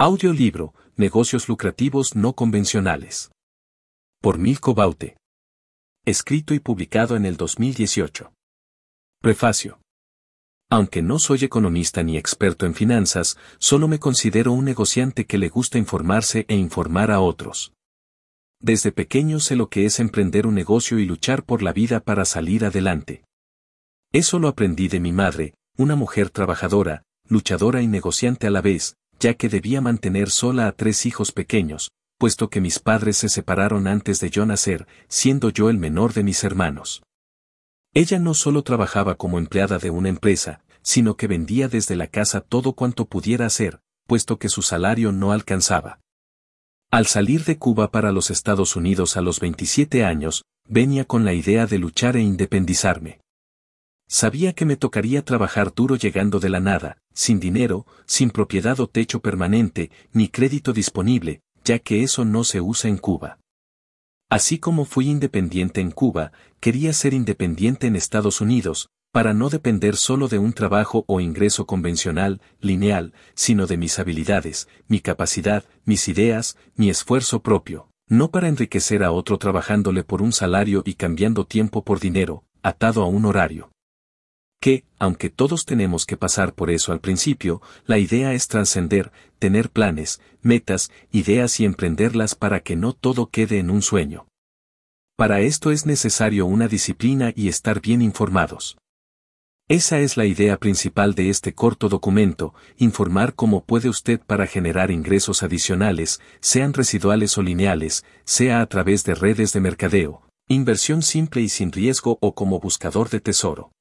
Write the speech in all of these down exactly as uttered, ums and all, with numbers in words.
Audiolibro, Negocios lucrativos no convencionales. Por Milko Baute. Escrito y publicado en el dos mil dieciocho. Prefacio. Aunque no soy economista ni experto en finanzas, solo me considero un negociante que le gusta informarse e informar a otros. Desde pequeño sé lo que es emprender un negocio y luchar por la vida para salir adelante. Eso lo aprendí de mi madre, una mujer trabajadora, luchadora y negociante a la vez, ya que debía mantener sola a tres hijos pequeños, puesto que mis padres se separaron antes de yo nacer, siendo yo el menor de mis hermanos. Ella no solo trabajaba como empleada de una empresa, sino que vendía desde la casa todo cuanto pudiera hacer, puesto que su salario no alcanzaba. Al salir de Cuba para los Estados Unidos a los veintisiete años, venía con la idea de luchar e independizarme. Sabía que me tocaría trabajar duro llegando de la nada, sin dinero, sin propiedad o techo permanente, ni crédito disponible, ya que eso no se usa en Cuba. Así como fui independiente en Cuba, quería ser independiente en Estados Unidos, para no depender solo de un trabajo o ingreso convencional, lineal, sino de mis habilidades, mi capacidad, mis ideas, mi esfuerzo propio, no para enriquecer a otro trabajándole por un salario y cambiando tiempo por dinero, atado a un horario. Que, aunque todos tenemos que pasar por eso al principio, la idea es trascender, tener planes, metas, ideas y emprenderlas para que no todo quede en un sueño. Para esto es necesario una disciplina y estar bien informados. Esa es la idea principal de este corto documento, informar cómo puede usted para generar ingresos adicionales, sean residuales o lineales, sea a través de redes de mercadeo, inversión simple y sin riesgo o como buscador de tesoro.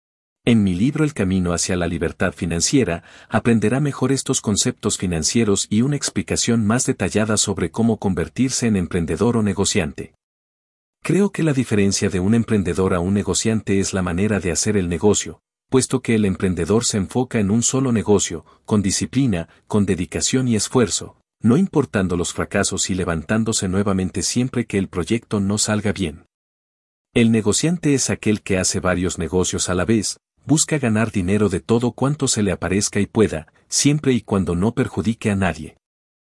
En mi libro El camino hacia la libertad financiera, aprenderá mejor estos conceptos financieros y una explicación más detallada sobre cómo convertirse en emprendedor o negociante. Creo que la diferencia de un emprendedor a un negociante es la manera de hacer el negocio, puesto que el emprendedor se enfoca en un solo negocio, con disciplina, con dedicación y esfuerzo, no importando los fracasos y levantándose nuevamente siempre que el proyecto no salga bien. El negociante es aquel que hace varios negocios a la vez, busca ganar dinero de todo cuanto se le aparezca y pueda, siempre y cuando no perjudique a nadie.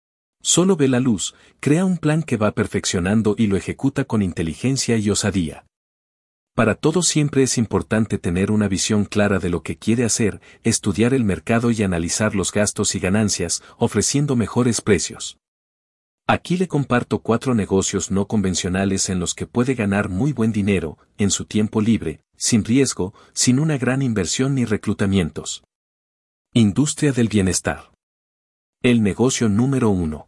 Solo ve la luz, crea un plan que va perfeccionando y lo ejecuta con inteligencia y osadía. Para todo siempre es importante tener una visión clara de lo que quiere hacer, estudiar el mercado y analizar los gastos y ganancias, ofreciendo mejores precios. Aquí le comparto cuatro negocios no convencionales en los que puede ganar muy buen dinero, en su tiempo libre, sin riesgo, sin una gran inversión ni reclutamientos. Industria del bienestar. El negocio número uno.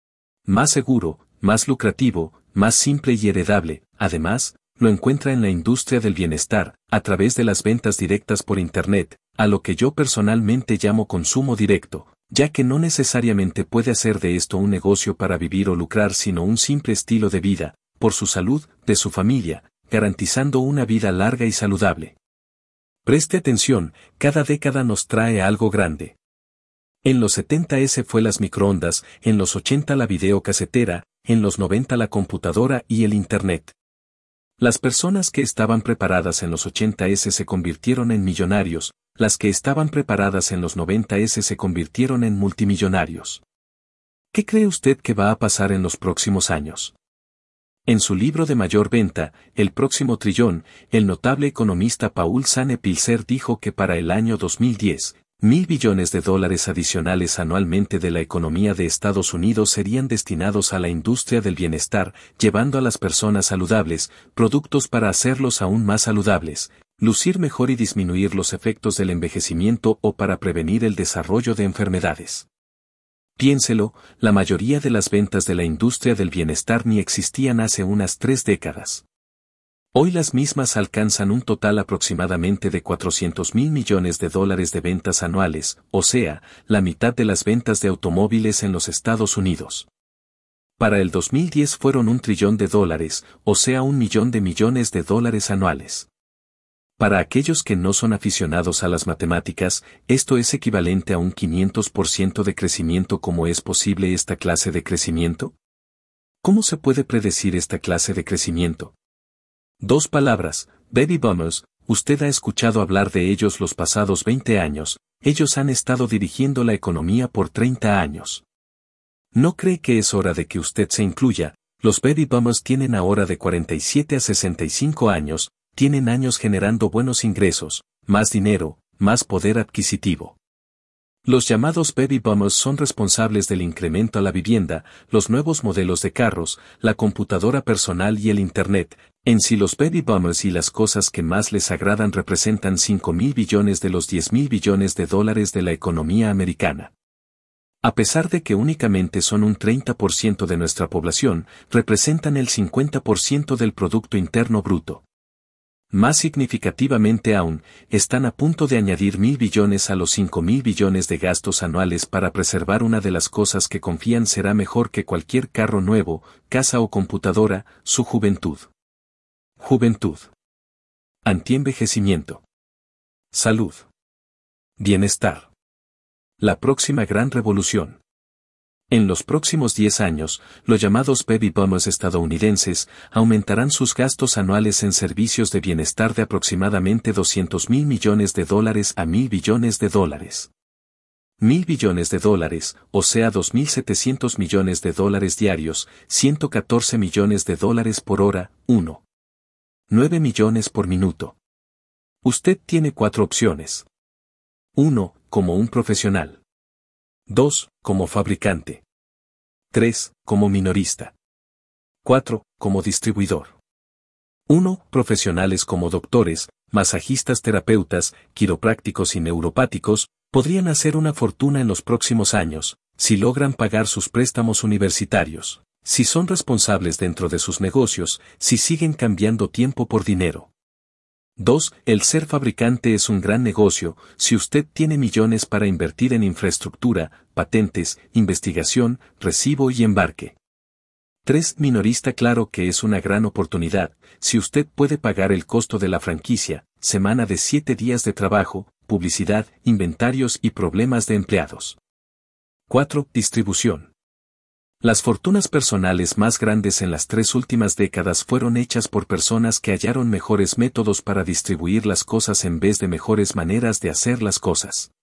Más seguro, más lucrativo, más simple y heredable, además, lo encuentra en la industria del bienestar, a través de las ventas directas por Internet, a lo que yo personalmente llamo consumo directo, ya que no necesariamente puede hacer de esto un negocio para vivir o lucrar sino un simple estilo de vida, por su salud, de su familia, garantizando una vida larga y saludable. Preste atención, cada década nos trae algo grande. En los setenta ese fue las microondas, en los ochenta la videocasetera, en los noventa la computadora y el Internet. Las personas que estaban preparadas en los ochenta ese se convirtieron en millonarios, las que estaban preparadas en los noventa ese se convirtieron en multimillonarios. ¿Qué cree usted que va a pasar en los próximos años? En su libro de mayor venta, El próximo trillón, el notable economista Paul Sane-Pilzer dijo que para el año dos mil diez, mil billones de dólares adicionales anualmente de la economía de Estados Unidos serían destinados a la industria del bienestar, llevando a las personas saludables, productos para hacerlos aún más saludables, lucir mejor y disminuir los efectos del envejecimiento o para prevenir el desarrollo de enfermedades. Piénselo, la mayoría de las ventas de la industria del bienestar ni existían hace unas tres décadas. Hoy las mismas alcanzan un total aproximadamente de cuatrocientos mil millones de dólares de ventas anuales, o sea, la mitad de las ventas de automóviles en los Estados Unidos. Para el dos mil diez fueron un trillón de dólares, o sea un millón de millones de dólares anuales. Para aquellos que no son aficionados a las matemáticas, esto es equivalente a un quinientos por ciento de crecimiento. ¿Cómo es posible esta clase de crecimiento? ¿Cómo se puede predecir esta clase de crecimiento? Dos palabras, baby boomers, usted ha escuchado hablar de ellos los pasados veinte años, ellos han estado dirigiendo la economía por treinta años. ¿No cree que es hora de que usted se incluya? Los baby boomers tienen ahora de cuarenta y siete a sesenta y cinco años, tienen años generando buenos ingresos, más dinero, más poder adquisitivo. Los llamados baby boomers son responsables del incremento a la vivienda, los nuevos modelos de carros, la computadora personal y el Internet. En sí los baby boomers y las cosas que más les agradan representan cinco mil billones de los diez mil billones de dólares de la economía americana. A pesar de que únicamente son un treinta por ciento de nuestra población, representan el cincuenta por ciento del Producto Interno Bruto. Más significativamente aún, están a punto de añadir mil billones a los cinco mil billones de gastos anuales para preservar una de las cosas que confían será mejor que cualquier carro nuevo, casa o computadora, su juventud. Juventud. Antienvejecimiento. Salud. Bienestar. La próxima gran revolución. En los próximos diez años, los llamados baby boomers estadounidenses aumentarán sus gastos anuales en servicios de bienestar de aproximadamente doscientos mil millones de dólares a mil billones de dólares. Mil billones de dólares, o sea dos mil setecientos millones de dólares diarios, ciento catorce millones de dólares por hora, uno. nueve millones por minuto. Usted tiene cuatro opciones. uno. Como un profesional. dos. Como fabricante. tres. Como minorista. cuatro. Como distribuidor. uno. Profesionales como doctores, masajistas terapeutas, quiroprácticos y neuropáticos, podrían hacer una fortuna en los próximos años, si logran pagar sus préstamos universitarios, si son responsables dentro de sus negocios, si siguen cambiando tiempo por dinero. dos. El ser fabricante es un gran negocio, si usted tiene millones para invertir en infraestructura, patentes, investigación, recibo y embarque. tres. Minorista claro que es una gran oportunidad, si usted puede pagar el costo de la franquicia, semana de siete días de trabajo, publicidad, inventarios y problemas de empleados. cuatro. Distribución. Las fortunas personales más grandes en las tres últimas décadas fueron hechas por personas que hallaron mejores métodos para distribuir las cosas en vez de mejores maneras de hacer las cosas.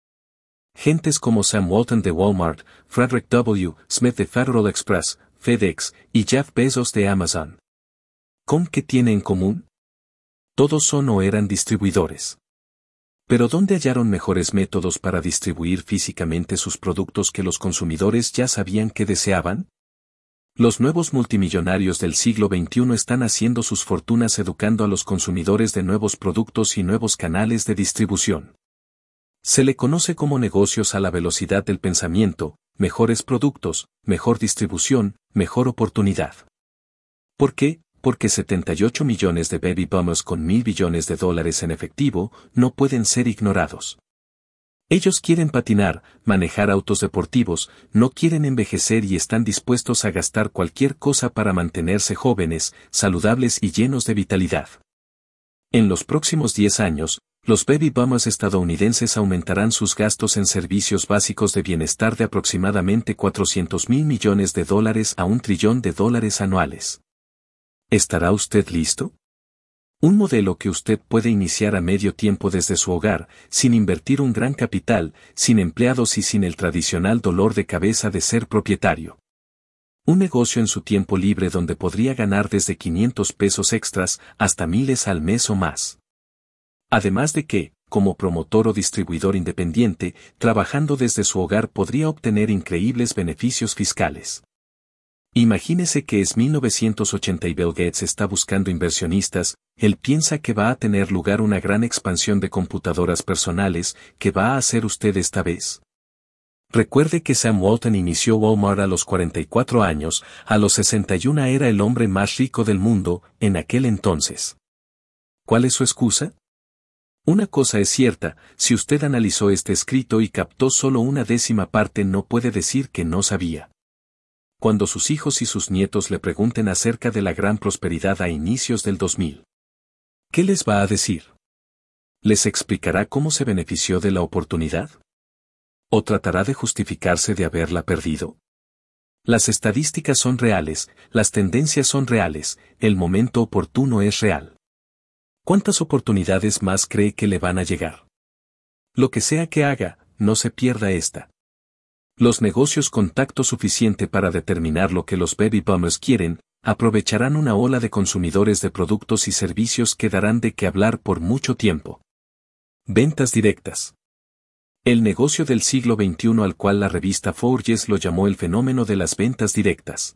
Gentes como Sam Walton de Walmart, Frederick W. Smith de Federal Express, FedEx, y Jeff Bezos de Amazon. ¿Con qué tiene en común? Todos son o eran distribuidores. ¿Pero dónde hallaron mejores métodos para distribuir físicamente sus productos que los consumidores ya sabían que deseaban? Los nuevos multimillonarios del siglo veintiuno están haciendo sus fortunas educando a los consumidores de nuevos productos y nuevos canales de distribución. Se le conoce como negocios a la velocidad del pensamiento, mejores productos, mejor distribución, mejor oportunidad. ¿Por qué? Porque setenta y ocho millones de baby boomers con mil billones de dólares en efectivo no pueden ser ignorados. Ellos quieren patinar, manejar autos deportivos, no quieren envejecer y están dispuestos a gastar cualquier cosa para mantenerse jóvenes, saludables y llenos de vitalidad. En los próximos diez años, los baby boomers estadounidenses aumentarán sus gastos en servicios básicos de bienestar de aproximadamente cuatrocientos mil millones de dólares a un trillón de dólares anuales. ¿Estará usted listo? Un modelo que usted puede iniciar a medio tiempo desde su hogar, sin invertir un gran capital, sin empleados y sin el tradicional dolor de cabeza de ser propietario. Un negocio en su tiempo libre donde podría ganar desde quinientos pesos extras hasta miles al mes o más. Además de que, como promotor o distribuidor independiente, trabajando desde su hogar podría obtener increíbles beneficios fiscales. Imagínese que es mil novecientos ochenta y Bill Gates está buscando inversionistas, él piensa que va a tener lugar una gran expansión de computadoras personales, ¿qué va a hacer usted esta vez? Recuerde que Sam Walton inició Walmart a los cuarenta y cuatro años, a los sesenta y uno era el hombre más rico del mundo, en aquel entonces. ¿Cuál es su excusa? Una cosa es cierta, si usted analizó este escrito y captó solo una décima parte no puede decir que no sabía. Cuando sus hijos y sus nietos le pregunten acerca de la gran prosperidad a inicios del dos mil. ¿Qué les va a decir? ¿Les explicará cómo se benefició de la oportunidad? ¿O tratará de justificarse de haberla perdido? Las estadísticas son reales, las tendencias son reales, el momento oportuno es real. ¿Cuántas oportunidades más cree que le van a llegar? Lo que sea que haga, no se pierda esta. Los negocios con tacto suficiente para determinar lo que los baby boomers quieren, aprovecharán una ola de consumidores de productos y servicios que darán de qué hablar por mucho tiempo. Ventas directas. El negocio del siglo veintiuno al cual la revista Forbes lo llamó el fenómeno de las ventas directas.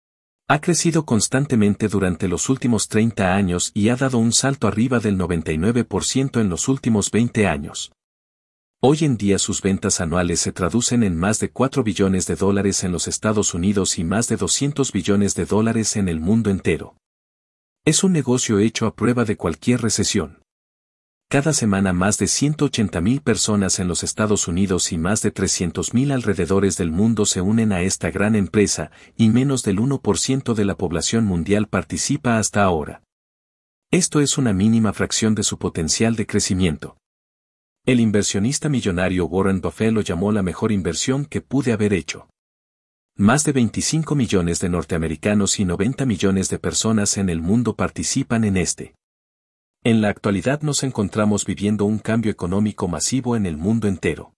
Ha crecido constantemente durante los últimos treinta años y ha dado un salto arriba del noventa y nueve por ciento en los últimos veinte años. Hoy en día sus ventas anuales se traducen en más de cuatro billones de dólares en los Estados Unidos y más de doscientos billones de dólares en el mundo entero. Es un negocio hecho a prueba de cualquier recesión. Cada semana más de ciento ochenta mil personas en los Estados Unidos y más de trescientos mil alrededores del mundo se unen a esta gran empresa, y menos del uno por ciento de la población mundial participa hasta ahora. Esto es una mínima fracción de su potencial de crecimiento. El inversionista millonario Warren Buffett lo llamó la mejor inversión que pude haber hecho. Más de veinticinco millones de norteamericanos y noventa millones de personas en el mundo participan en este. En la actualidad nos encontramos viviendo un cambio económico masivo en el mundo entero.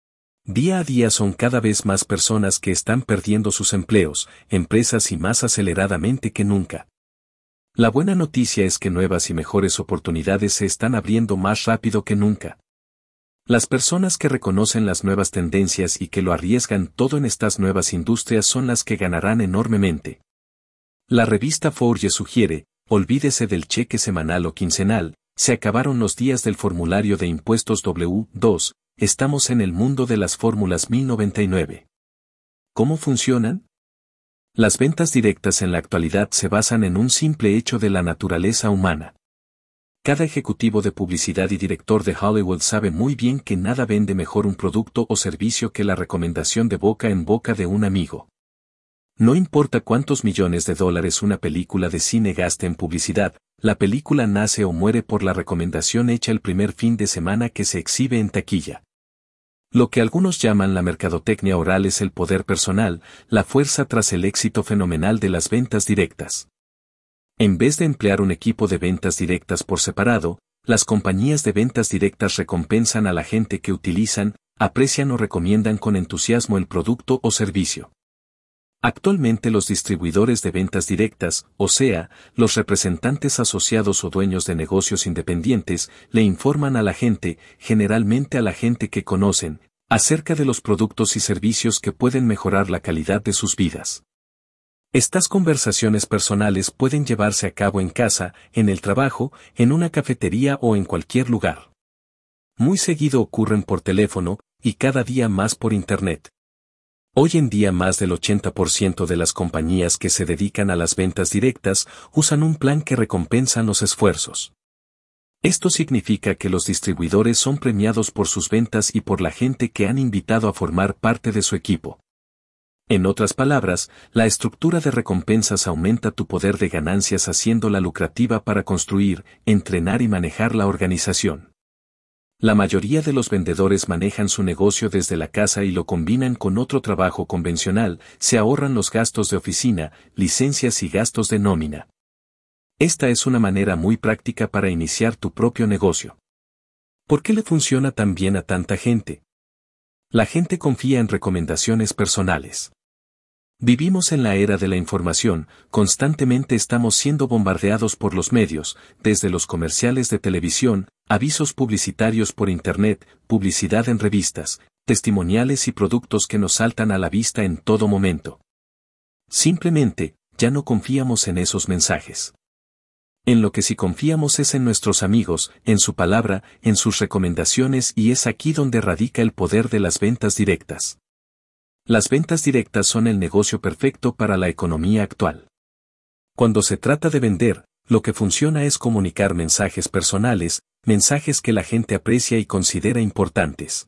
Día a día son cada vez más personas que están perdiendo sus empleos, empresas y más aceleradamente que nunca. La buena noticia es que nuevas y mejores oportunidades se están abriendo más rápido que nunca. Las personas que reconocen las nuevas tendencias y que lo arriesgan todo en estas nuevas industrias son las que ganarán enormemente. La revista Forbes sugiere, olvídese del cheque semanal o quincenal, se acabaron los días del formulario de impuestos W dos, estamos en el mundo de las fórmulas mil noventa y nueve. ¿Cómo funcionan? Las ventas directas en la actualidad se basan en un simple hecho de la naturaleza humana. Cada ejecutivo de publicidad y director de Hollywood sabe muy bien que nada vende mejor un producto o servicio que la recomendación de boca en boca de un amigo. No importa cuántos millones de dólares una película de cine gaste en publicidad, la película nace o muere por la recomendación hecha el primer fin de semana que se exhibe en taquilla. Lo que algunos llaman la mercadotecnia oral es el poder personal, la fuerza tras el éxito fenomenal de las ventas directas. En vez de emplear un equipo de ventas directas por separado, las compañías de ventas directas recompensan a la gente que utilizan, aprecian o recomiendan con entusiasmo el producto o servicio. Actualmente los distribuidores de ventas directas, o sea, los representantes asociados o dueños de negocios independientes, le informan a la gente, generalmente a la gente que conocen, acerca de los productos y servicios que pueden mejorar la calidad de sus vidas. Estas conversaciones personales pueden llevarse a cabo en casa, en el trabajo, en una cafetería o en cualquier lugar. Muy seguido ocurren por teléfono, y cada día más por Internet. Hoy en día más del ochenta por ciento de las compañías que se dedican a las ventas directas usan un plan que recompensan los esfuerzos. Esto significa que los distribuidores son premiados por sus ventas y por la gente que han invitado a formar parte de su equipo. En otras palabras, la estructura de recompensas aumenta tu poder de ganancias haciéndola lucrativa para construir, entrenar y manejar la organización. La mayoría de los vendedores manejan su negocio desde la casa y lo combinan con otro trabajo convencional, se ahorran los gastos de oficina, licencias y gastos de nómina. Esta es una manera muy práctica para iniciar tu propio negocio. ¿Por qué le funciona tan bien a tanta gente? La gente confía en recomendaciones personales. Vivimos en la era de la información, constantemente estamos siendo bombardeados por los medios, desde los comerciales de televisión, avisos publicitarios por Internet, publicidad en revistas, testimoniales y productos que nos saltan a la vista en todo momento. Simplemente, ya no confiamos en esos mensajes. En lo que sí confiamos es en nuestros amigos, en su palabra, en sus recomendaciones y es aquí donde radica el poder de las ventas directas. Las ventas directas son el negocio perfecto para la economía actual. Cuando se trata de vender, lo que funciona es comunicar mensajes personales, mensajes que la gente aprecia y considera importantes.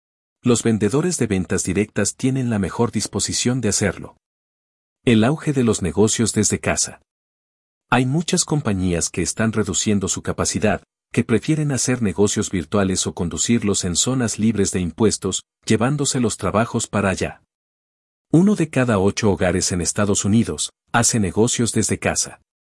Los vendedores de ventas directas tienen la mejor disposición de hacerlo. El auge de los negocios desde casa. Hay muchas compañías que están reduciendo su capacidad, que prefieren hacer negocios virtuales o conducirlos en zonas libres de impuestos, llevándose los trabajos para allá. Uno de cada ocho hogares en Estados Unidos hace negocios desde casa.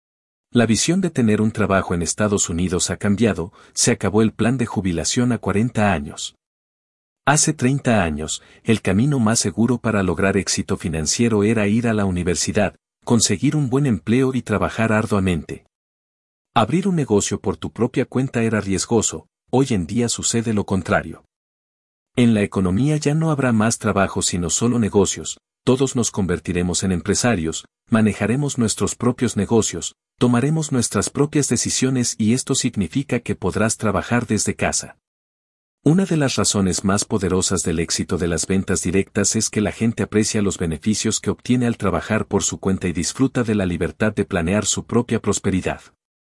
La visión de tener un trabajo en Estados Unidos ha cambiado, se acabó el plan de jubilación a cuarenta años. Hace treinta años, el camino más seguro para lograr éxito financiero era ir a la universidad, conseguir un buen empleo y trabajar arduamente. Abrir un negocio por tu propia cuenta era riesgoso, hoy en día sucede lo contrario. En la economía ya no habrá más trabajo sino solo negocios, todos nos convertiremos en empresarios, manejaremos nuestros propios negocios, tomaremos nuestras propias decisiones y esto significa que podrás trabajar desde casa. Una de las razones más poderosas del éxito de las ventas directas es que la gente aprecia los beneficios que obtiene al trabajar por su cuenta y disfruta de la libertad de planear su propia prosperidad.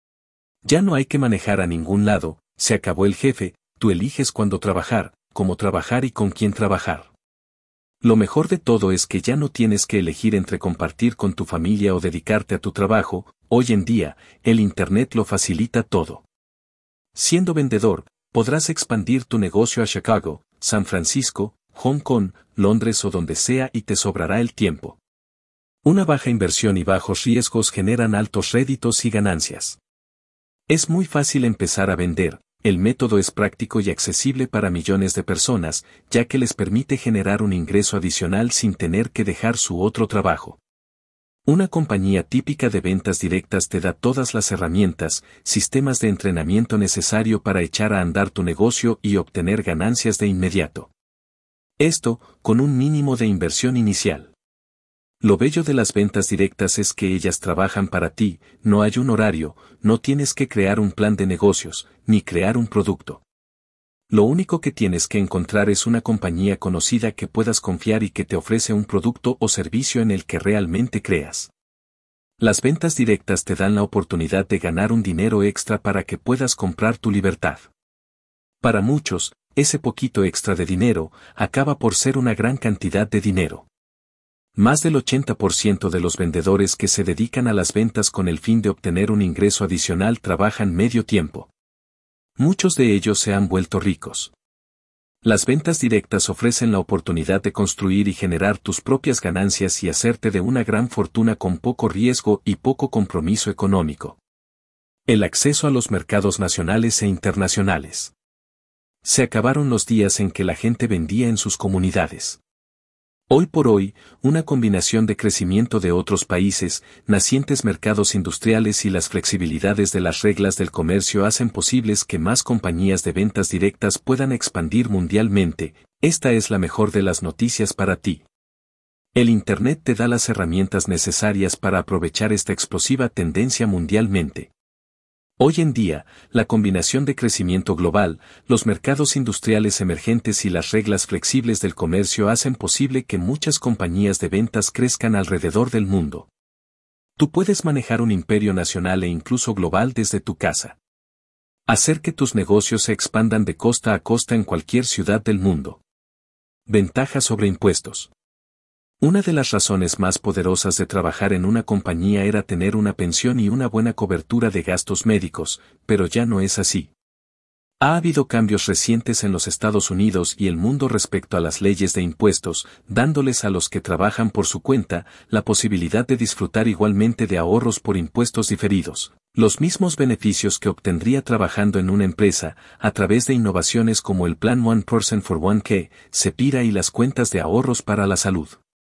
Ya no hay que manejar a ningún lado, se acabó el jefe, tú eliges cuándo trabajar, cómo trabajar y con quién trabajar. Lo mejor de todo es que ya no tienes que elegir entre compartir con tu familia o dedicarte a tu trabajo, hoy en día, el Internet lo facilita todo. Siendo vendedor, podrás expandir tu negocio a Chicago, San Francisco, Hong Kong, Londres o donde sea y te sobrará el tiempo. Una baja inversión y bajos riesgos generan altos réditos y ganancias. Es muy fácil empezar a vender, el método es práctico y accesible para millones de personas, ya que les permite generar un ingreso adicional sin tener que dejar su otro trabajo. Una compañía típica de ventas directas te da todas las herramientas, sistemas de entrenamiento necesario para echar a andar tu negocio y obtener ganancias de inmediato. Esto, con un mínimo de inversión inicial. Lo bello de las ventas directas es que ellas trabajan para ti, no hay un horario, no tienes que crear un plan de negocios, ni crear un producto. Lo único que tienes que encontrar es una compañía conocida que puedas confiar y que te ofrece un producto o servicio en el que realmente creas. Las ventas directas te dan la oportunidad de ganar un dinero extra para que puedas comprar tu libertad. Para muchos, ese poquito extra de dinero acaba por ser una gran cantidad de dinero. Más del ochenta por ciento de los vendedores que se dedican a las ventas con el fin de obtener un ingreso adicional trabajan medio tiempo. Muchos de ellos se han vuelto ricos. Las ventas directas ofrecen la oportunidad de construir y generar tus propias ganancias y hacerte de una gran fortuna con poco riesgo y poco compromiso económico. El acceso a los mercados nacionales e internacionales. Se acabaron los días en que la gente vendía en sus comunidades. Hoy por hoy, una combinación de crecimiento de otros países, nacientes mercados industriales y las flexibilidades de las reglas del comercio hacen posibles que más compañías de ventas directas puedan expandir mundialmente. Esta es la mejor de las noticias para ti. El Internet te da las herramientas necesarias para aprovechar esta explosiva tendencia mundialmente. Hoy en día, la combinación de crecimiento global, los mercados industriales emergentes y las reglas flexibles del comercio hacen posible que muchas compañías de ventas crezcan alrededor del mundo. Tú puedes manejar un imperio nacional e incluso global desde tu casa. Hacer que tus negocios se expandan de costa a costa en cualquier ciudad del mundo. Ventajas sobre impuestos. Una de las razones más poderosas de trabajar en una compañía era tener una pensión y una buena cobertura de gastos médicos, pero ya no es así. Ha habido cambios recientes en los Estados Unidos y el mundo respecto a las leyes de impuestos, dándoles a los que trabajan por su cuenta la posibilidad de disfrutar igualmente de ahorros por impuestos diferidos, los mismos beneficios que obtendría trabajando en una empresa, a través de innovaciones como el Plan one percent for one K, SEPIRA y las cuentas de ahorros para la salud.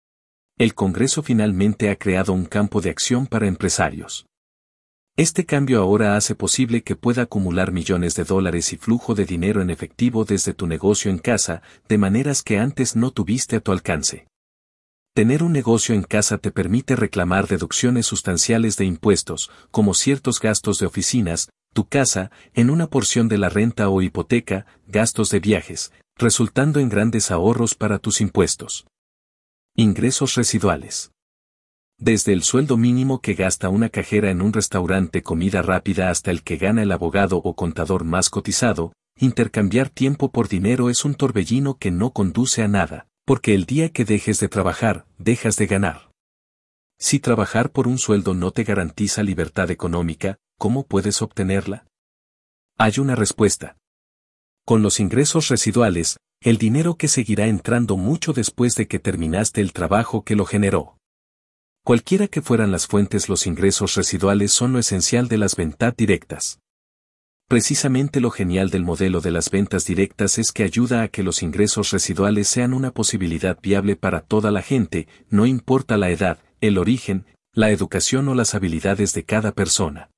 El Congreso finalmente ha creado un campo de acción para empresarios. Este cambio ahora hace posible que pueda acumular millones de dólares y flujo de dinero en efectivo desde tu negocio en casa, de maneras que antes no tuviste a tu alcance. Tener un negocio en casa te permite reclamar deducciones sustanciales de impuestos, como ciertos gastos de oficinas, tu casa, en una porción de la renta o hipoteca, gastos de viajes, resultando en grandes ahorros para tus impuestos. Ingresos residuales. Desde el sueldo mínimo que gasta una cajera en un restaurante comida rápida hasta el que gana el abogado o contador más cotizado, intercambiar tiempo por dinero es un torbellino que no conduce a nada, porque el día que dejes de trabajar, dejas de ganar. Si trabajar por un sueldo no te garantiza libertad económica, ¿cómo puedes obtenerla? Hay una respuesta. Con los ingresos residuales, el dinero que seguirá entrando mucho después de que terminaste el trabajo que lo generó. Cualquiera que fueran las fuentes, los ingresos residuales son lo esencial de las ventas directas. Precisamente lo genial del modelo de las ventas directas es que ayuda a que los ingresos residuales sean una posibilidad viable para toda la gente, no importa la edad, el origen, la educación o las habilidades de cada persona.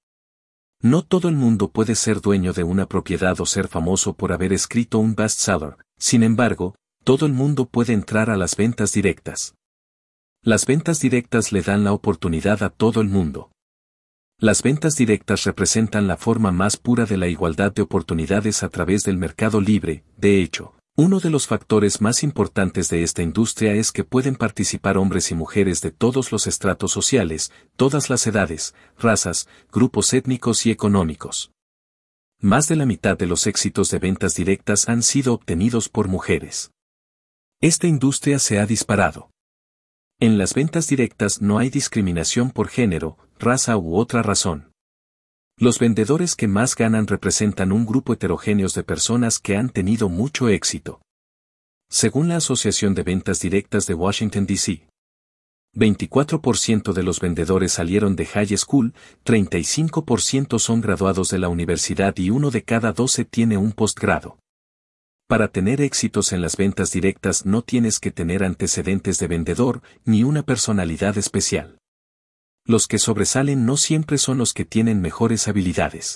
No todo el mundo puede ser dueño de una propiedad o ser famoso por haber escrito un bestseller, sin embargo, todo el mundo puede entrar a las ventas directas. Las ventas directas le dan la oportunidad a todo el mundo. Las ventas directas representan la forma más pura de la igualdad de oportunidades a través del mercado libre. De hecho, uno de los factores más importantes de esta industria es que pueden participar hombres y mujeres de todos los estratos sociales, todas las edades, razas, grupos étnicos y económicos. Más de la mitad de los éxitos de ventas directas han sido obtenidos por mujeres. Esta industria se ha disparado. En las ventas directas no hay discriminación por género, raza u otra razón. Los vendedores que más ganan representan un grupo heterogéneo de personas que han tenido mucho éxito. Según la Asociación de Ventas Directas de Washington, D C, veinticuatro por ciento de los vendedores salieron de high school, treinta y cinco por ciento son graduados de la universidad y uno de cada doce tiene un postgrado. Para tener éxitos en las ventas directas no tienes que tener antecedentes de vendedor ni una personalidad especial. Los que sobresalen no siempre son los que tienen mejores habilidades.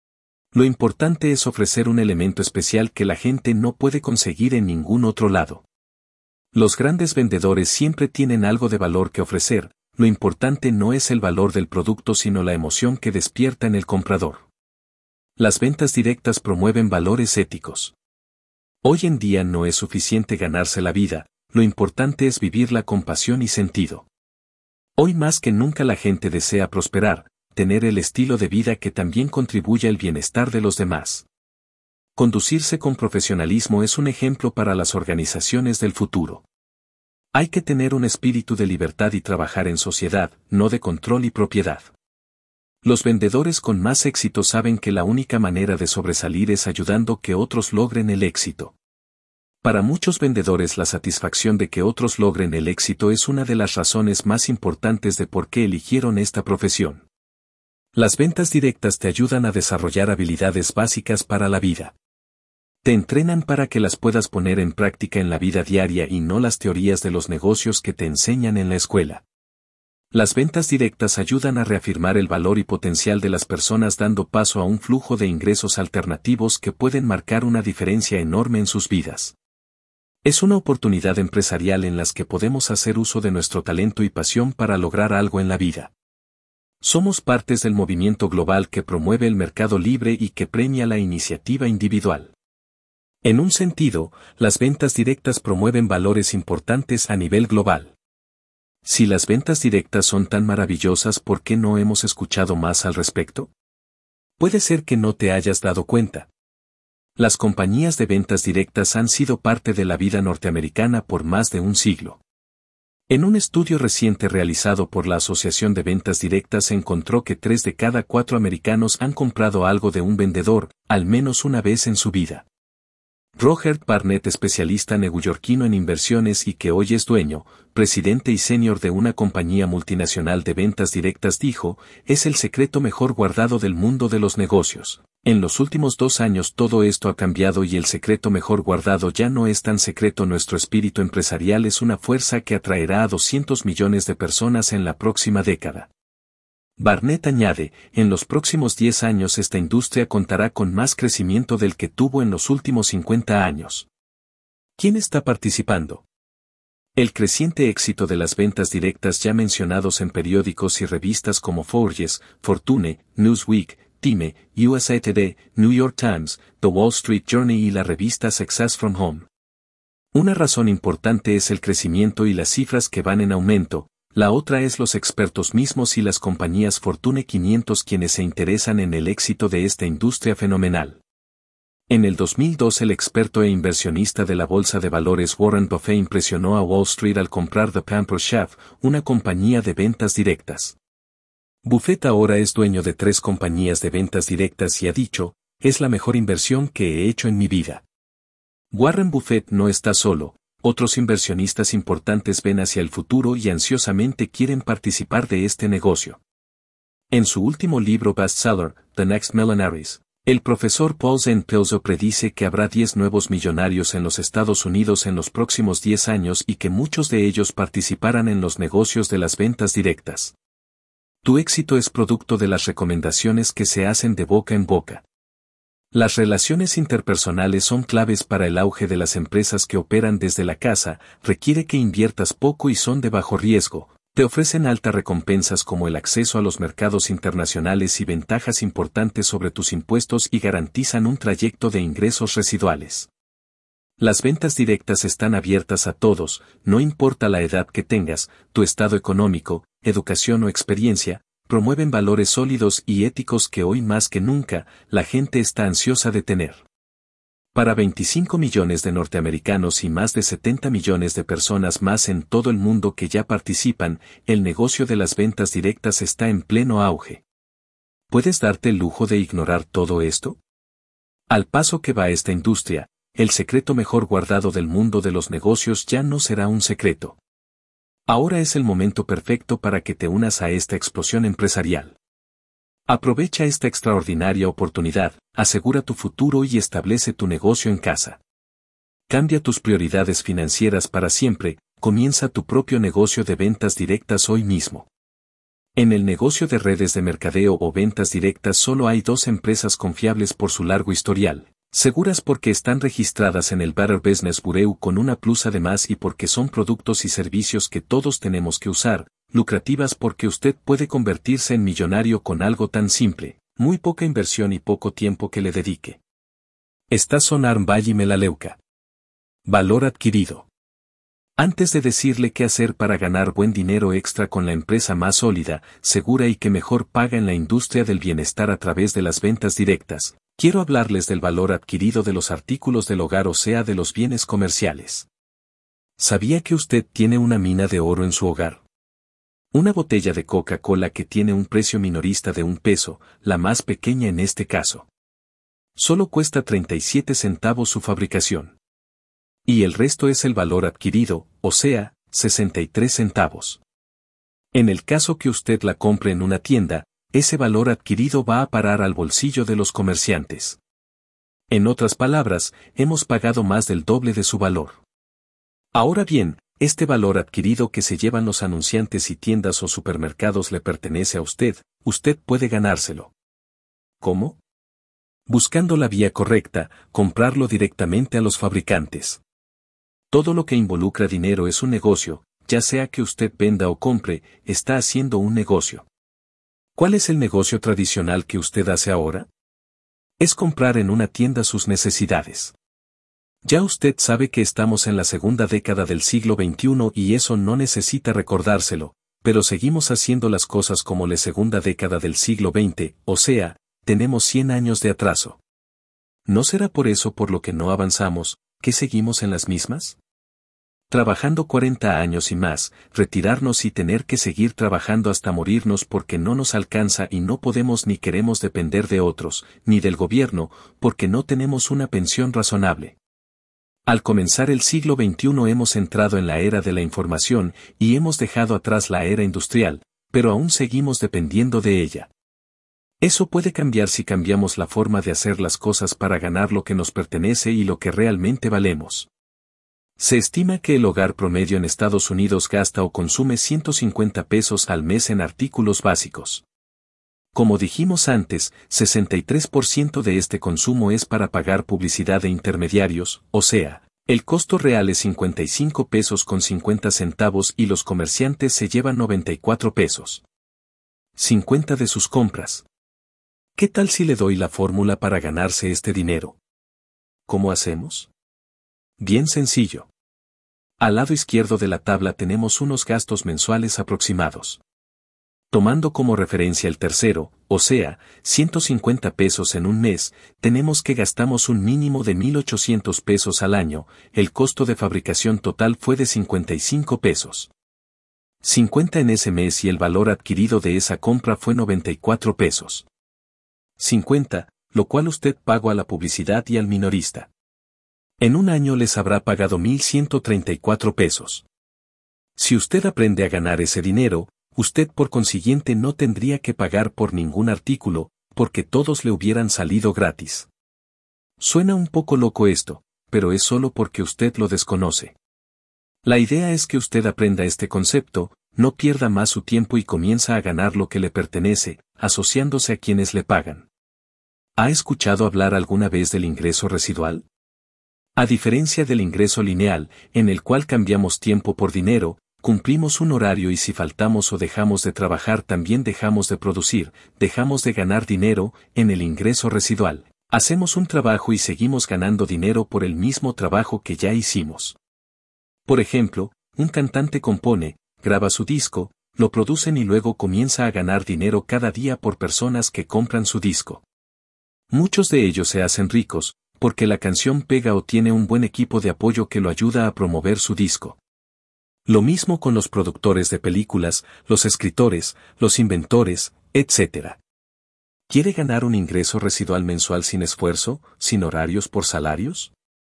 Lo importante es ofrecer un elemento especial que la gente no puede conseguir en ningún otro lado. Los grandes vendedores siempre tienen algo de valor que ofrecer, lo importante no es el valor del producto sino la emoción que despierta en el comprador. Las ventas directas promueven valores éticos. Hoy en día no es suficiente ganarse la vida, lo importante es vivirla con pasión y sentido. Hoy más que nunca la gente desea prosperar, tener el estilo de vida que también contribuya al bienestar de los demás. Conducirse con profesionalismo es un ejemplo para las organizaciones del futuro. Hay que tener un espíritu de libertad y trabajar en sociedad, no de control y propiedad. Los vendedores con más éxito saben que la única manera de sobresalir es ayudando que otros logren el éxito. Para muchos vendedores la satisfacción de que otros logren el éxito es una de las razones más importantes de por qué eligieron esta profesión. Las ventas directas te ayudan a desarrollar habilidades básicas para la vida. Te entrenan para que las puedas poner en práctica en la vida diaria y no las teorías de los negocios que te enseñan en la escuela. Las ventas directas ayudan a reafirmar el valor y potencial de las personas dando paso a un flujo de ingresos alternativos que pueden marcar una diferencia enorme en sus vidas. Es una oportunidad empresarial en la que podemos hacer uso de nuestro talento y pasión para lograr algo en la vida. Somos partes del movimiento global que promueve el mercado libre y que premia la iniciativa individual. En un sentido, las ventas directas promueven valores importantes a nivel global. Si las ventas directas son tan maravillosas, ¿por qué no hemos escuchado más al respecto? Puede ser que no te hayas dado cuenta. Las compañías de ventas directas han sido parte de la vida norteamericana por más de un siglo. En un estudio reciente realizado por la Asociación de Ventas Directas se encontró que tres de cada cuatro americanos han comprado algo de un vendedor, al menos una vez en su vida. Robert Barnett, especialista neoyorquino en inversiones y que hoy es dueño, presidente y senior de una compañía multinacional de ventas directas, dijo, es el secreto mejor guardado del mundo de los negocios. En los últimos dos años todo esto ha cambiado y el secreto mejor guardado ya no es tan secreto. Nuestro espíritu empresarial es una fuerza que atraerá a doscientos millones de personas en la próxima década. Barnett añade, en los próximos diez años esta industria contará con más crecimiento del que tuvo en los últimos cincuenta años. ¿Quién está participando? El creciente éxito de las ventas directas ya mencionados en periódicos y revistas como Forbes, Fortune, Newsweek, Time, U S A Today, New York Times, The Wall Street Journal y la revista Success from Home. Una razón importante es el crecimiento y las cifras que van en aumento. La otra es los expertos mismos y las compañías Fortune quinientos quienes se interesan en el éxito de esta industria fenomenal. En el dos mil dos el experto e inversionista de la bolsa de valores Warren Buffett impresionó a Wall Street al comprar The Pampers Chef, una compañía de ventas directas. Buffett ahora es dueño de tres compañías de ventas directas y ha dicho, es la mejor inversión que he hecho en mi vida. Warren Buffett no está solo. Otros inversionistas importantes ven hacia el futuro y ansiosamente quieren participar de este negocio. En su último libro bestseller, The Next Millionaires, El profesor Paul Zentpelzo predice que habrá diez nuevos millonarios en los Estados Unidos en los próximos diez años y que muchos de ellos participarán en los negocios de las ventas directas. Tu éxito es producto de las recomendaciones que se hacen de boca en boca. Las relaciones interpersonales son claves para el auge de las empresas que operan desde la casa, requiere que inviertas poco y son de bajo riesgo. Te ofrecen altas recompensas como el acceso a los mercados internacionales y ventajas importantes sobre tus impuestos y garantizan un trayecto de ingresos residuales. Las ventas directas están abiertas a todos, no importa la edad que tengas, tu estado económico, educación o experiencia, promueven valores sólidos y éticos que hoy más que nunca, la gente está ansiosa de tener. Para veinticinco millones de norteamericanos y más de setenta millones de personas más en todo el mundo que ya participan, el negocio de las ventas directas está en pleno auge. ¿Puedes darte el lujo de ignorar todo esto? Al paso que va esta industria, el secreto mejor guardado del mundo de los negocios ya no será un secreto. Ahora es el momento perfecto para que te unas a esta explosión empresarial. Aprovecha esta extraordinaria oportunidad, asegura tu futuro y establece tu negocio en casa. Cambia tus prioridades financieras para siempre, comienza tu propio negocio de ventas directas hoy mismo. En el negocio de redes de mercadeo o ventas directas solo hay dos empresas confiables por su largo historial, seguras porque están registradas en el Better Business Bureau con una plus además y porque son productos y servicios que todos tenemos que usar, lucrativas porque usted puede convertirse en millonario con algo tan simple, muy poca inversión y poco tiempo que le dedique. Estas son Arnbay y Melaleuca. Valor adquirido. Antes de decirle qué hacer para ganar buen dinero extra con la empresa más sólida, segura y que mejor paga en la industria del bienestar a través de las ventas directas, quiero hablarles del valor adquirido de los artículos del hogar o sea de los bienes comerciales. ¿Sabía que usted tiene una mina de oro en su hogar? Una botella de Coca-Cola que tiene un precio minorista de un peso, la más pequeña en este caso. Solo cuesta treinta y siete centavos su fabricación. Y el resto es el valor adquirido, o sea, sesenta y tres centavos. En el caso que usted la compre en una tienda, ese valor adquirido va a parar al bolsillo de los comerciantes. En otras palabras, hemos pagado más del doble de su valor. Ahora bien, este valor adquirido que se llevan los anunciantes y tiendas o supermercados le pertenece a usted, usted puede ganárselo. ¿Cómo? Buscando la vía correcta, comprarlo directamente a los fabricantes. Todo lo que involucra dinero es un negocio, ya sea que usted venda o compre, está haciendo un negocio. ¿Cuál es el negocio tradicional que usted hace ahora? Es comprar en una tienda sus necesidades. Ya usted sabe que estamos en la segunda década del siglo veintiuno y eso no necesita recordárselo, pero seguimos haciendo las cosas como la segunda década del siglo veinte, o sea, tenemos cien años de atraso. ¿No será por eso por lo que no avanzamos, que seguimos en las mismas? Trabajando cuarenta años y más, retirarnos y tener que seguir trabajando hasta morirnos porque no nos alcanza y no podemos ni queremos depender de otros, ni del gobierno, porque no tenemos una pensión razonable. Al comenzar el siglo veintiuno hemos entrado en la era de la información y hemos dejado atrás la era industrial, pero aún seguimos dependiendo de ella. Eso puede cambiar si cambiamos la forma de hacer las cosas para ganar lo que nos pertenece y lo que realmente valemos. Se estima que el hogar promedio en Estados Unidos gasta o consume ciento cincuenta pesos al mes en artículos básicos. Como dijimos antes, sesenta y tres por ciento de este consumo es para pagar publicidad de intermediarios, o sea, el costo real es cincuenta y cinco pesos con cincuenta centavos y los comerciantes se llevan noventa y cuatro pesos. cincuenta de sus compras. ¿Qué tal si le doy la fórmula para ganarse este dinero? ¿Cómo hacemos? Bien sencillo. Al lado izquierdo de la tabla tenemos unos gastos mensuales aproximados. Tomando como referencia el tercero, o sea, ciento cincuenta pesos en un mes, tenemos que gastamos un mínimo de mil ochocientos pesos al año, el costo de fabricación total fue de cincuenta y cinco pesos. cincuenta en ese mes y el valor adquirido de esa compra fue noventa y cuatro pesos. cincuenta, lo cual usted pagó a la publicidad y al minorista. En un año les habrá pagado mil ciento treinta y cuatro pesos. Si usted aprende a ganar ese dinero, usted por consiguiente no tendría que pagar por ningún artículo, porque todos le hubieran salido gratis. Suena un poco loco esto, pero es solo porque usted lo desconoce. La idea es que usted aprenda este concepto, no pierda más su tiempo y comienza a ganar lo que le pertenece, asociándose a quienes le pagan. ¿Ha escuchado hablar alguna vez del ingreso residual? A diferencia del ingreso lineal, en el cual cambiamos tiempo por dinero, cumplimos un horario y si faltamos o dejamos de trabajar también dejamos de producir, dejamos de ganar dinero, en el ingreso residual, hacemos un trabajo y seguimos ganando dinero por el mismo trabajo que ya hicimos. Por ejemplo, un cantante compone, graba su disco, lo producen y luego comienza a ganar dinero cada día por personas que compran su disco. Muchos de ellos se hacen ricos, porque la canción pega o tiene un buen equipo de apoyo que lo ayuda a promover su disco. Lo mismo con los productores de películas, los escritores, los inventores, etcétera. ¿Quiere ganar un ingreso residual mensual sin esfuerzo, sin horarios por salarios?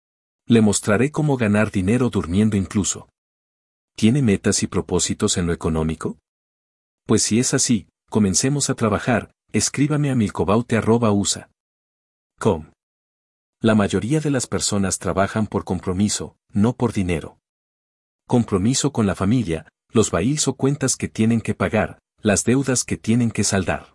Le mostraré cómo ganar dinero durmiendo incluso. ¿Tiene metas y propósitos en lo económico? Pues si es así, comencemos a trabajar, escríbame a milcobaute arroba u s a punto com. La mayoría de las personas trabajan por compromiso, no por dinero. Compromiso con la familia, los bills o cuentas que tienen que pagar, las deudas que tienen que saldar.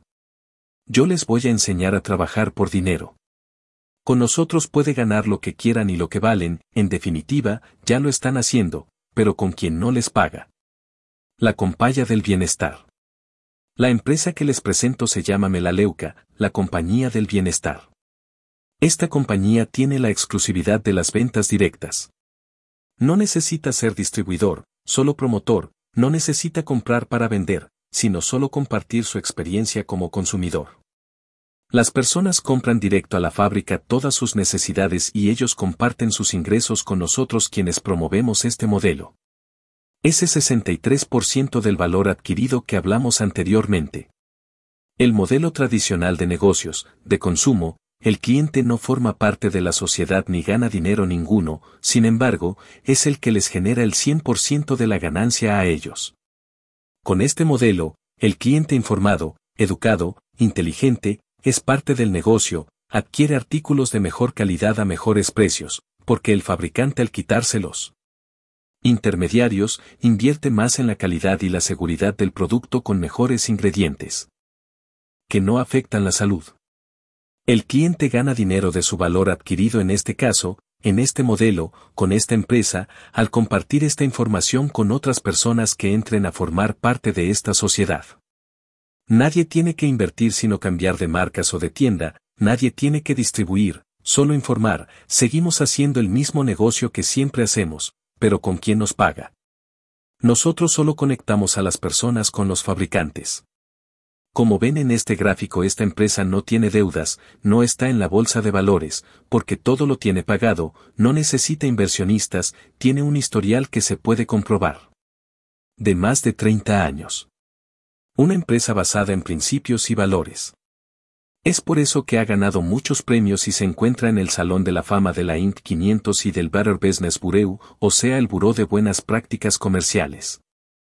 Yo les voy a enseñar a trabajar por dinero. Con nosotros puede ganar lo que quieran y lo que valen, en definitiva, ya lo están haciendo, pero con quien no les paga. La Compaya del Bienestar. La empresa que les presento se llama Melaleuca, la Compañía del Bienestar. Esta compañía tiene la exclusividad de las ventas directas. No necesita ser distribuidor, solo promotor, no necesita comprar para vender, sino solo compartir su experiencia como consumidor. Las personas compran directo a la fábrica todas sus necesidades y ellos comparten sus ingresos con nosotros quienes promovemos este modelo. Ese sesenta y tres por ciento del valor adquirido que hablamos anteriormente. El modelo tradicional de negocios, de consumo, el cliente no forma parte de la sociedad ni gana dinero ninguno, sin embargo, es el que les genera el cien por ciento de la ganancia a ellos. Con este modelo, el cliente informado, educado, inteligente, es parte del negocio, adquiere artículos de mejor calidad a mejores precios, porque el fabricante al quitárselos intermediarios, invierte más en la calidad y la seguridad del producto con mejores ingredientes que no afectan la salud. El cliente gana dinero de su valor adquirido en este caso, en este modelo, con esta empresa, al compartir esta información con otras personas que entren a formar parte de esta sociedad. Nadie tiene que invertir sino cambiar de marcas o de tienda, nadie tiene que distribuir, solo informar, seguimos haciendo el mismo negocio que siempre hacemos, pero ¿con quién nos paga? Nosotros solo conectamos a las personas con los fabricantes. Como ven en este gráfico, esta empresa no tiene deudas, no está en la bolsa de valores, porque todo lo tiene pagado, no necesita inversionistas, tiene un historial que se puede comprobar. De más de treinta años. Una empresa basada en principios y valores. Es por eso que ha ganado muchos premios y se encuentra en el Salón de la Fama de la Inc quinientos y del Better Business Bureau, o sea el Buró de Buenas Prácticas Comerciales.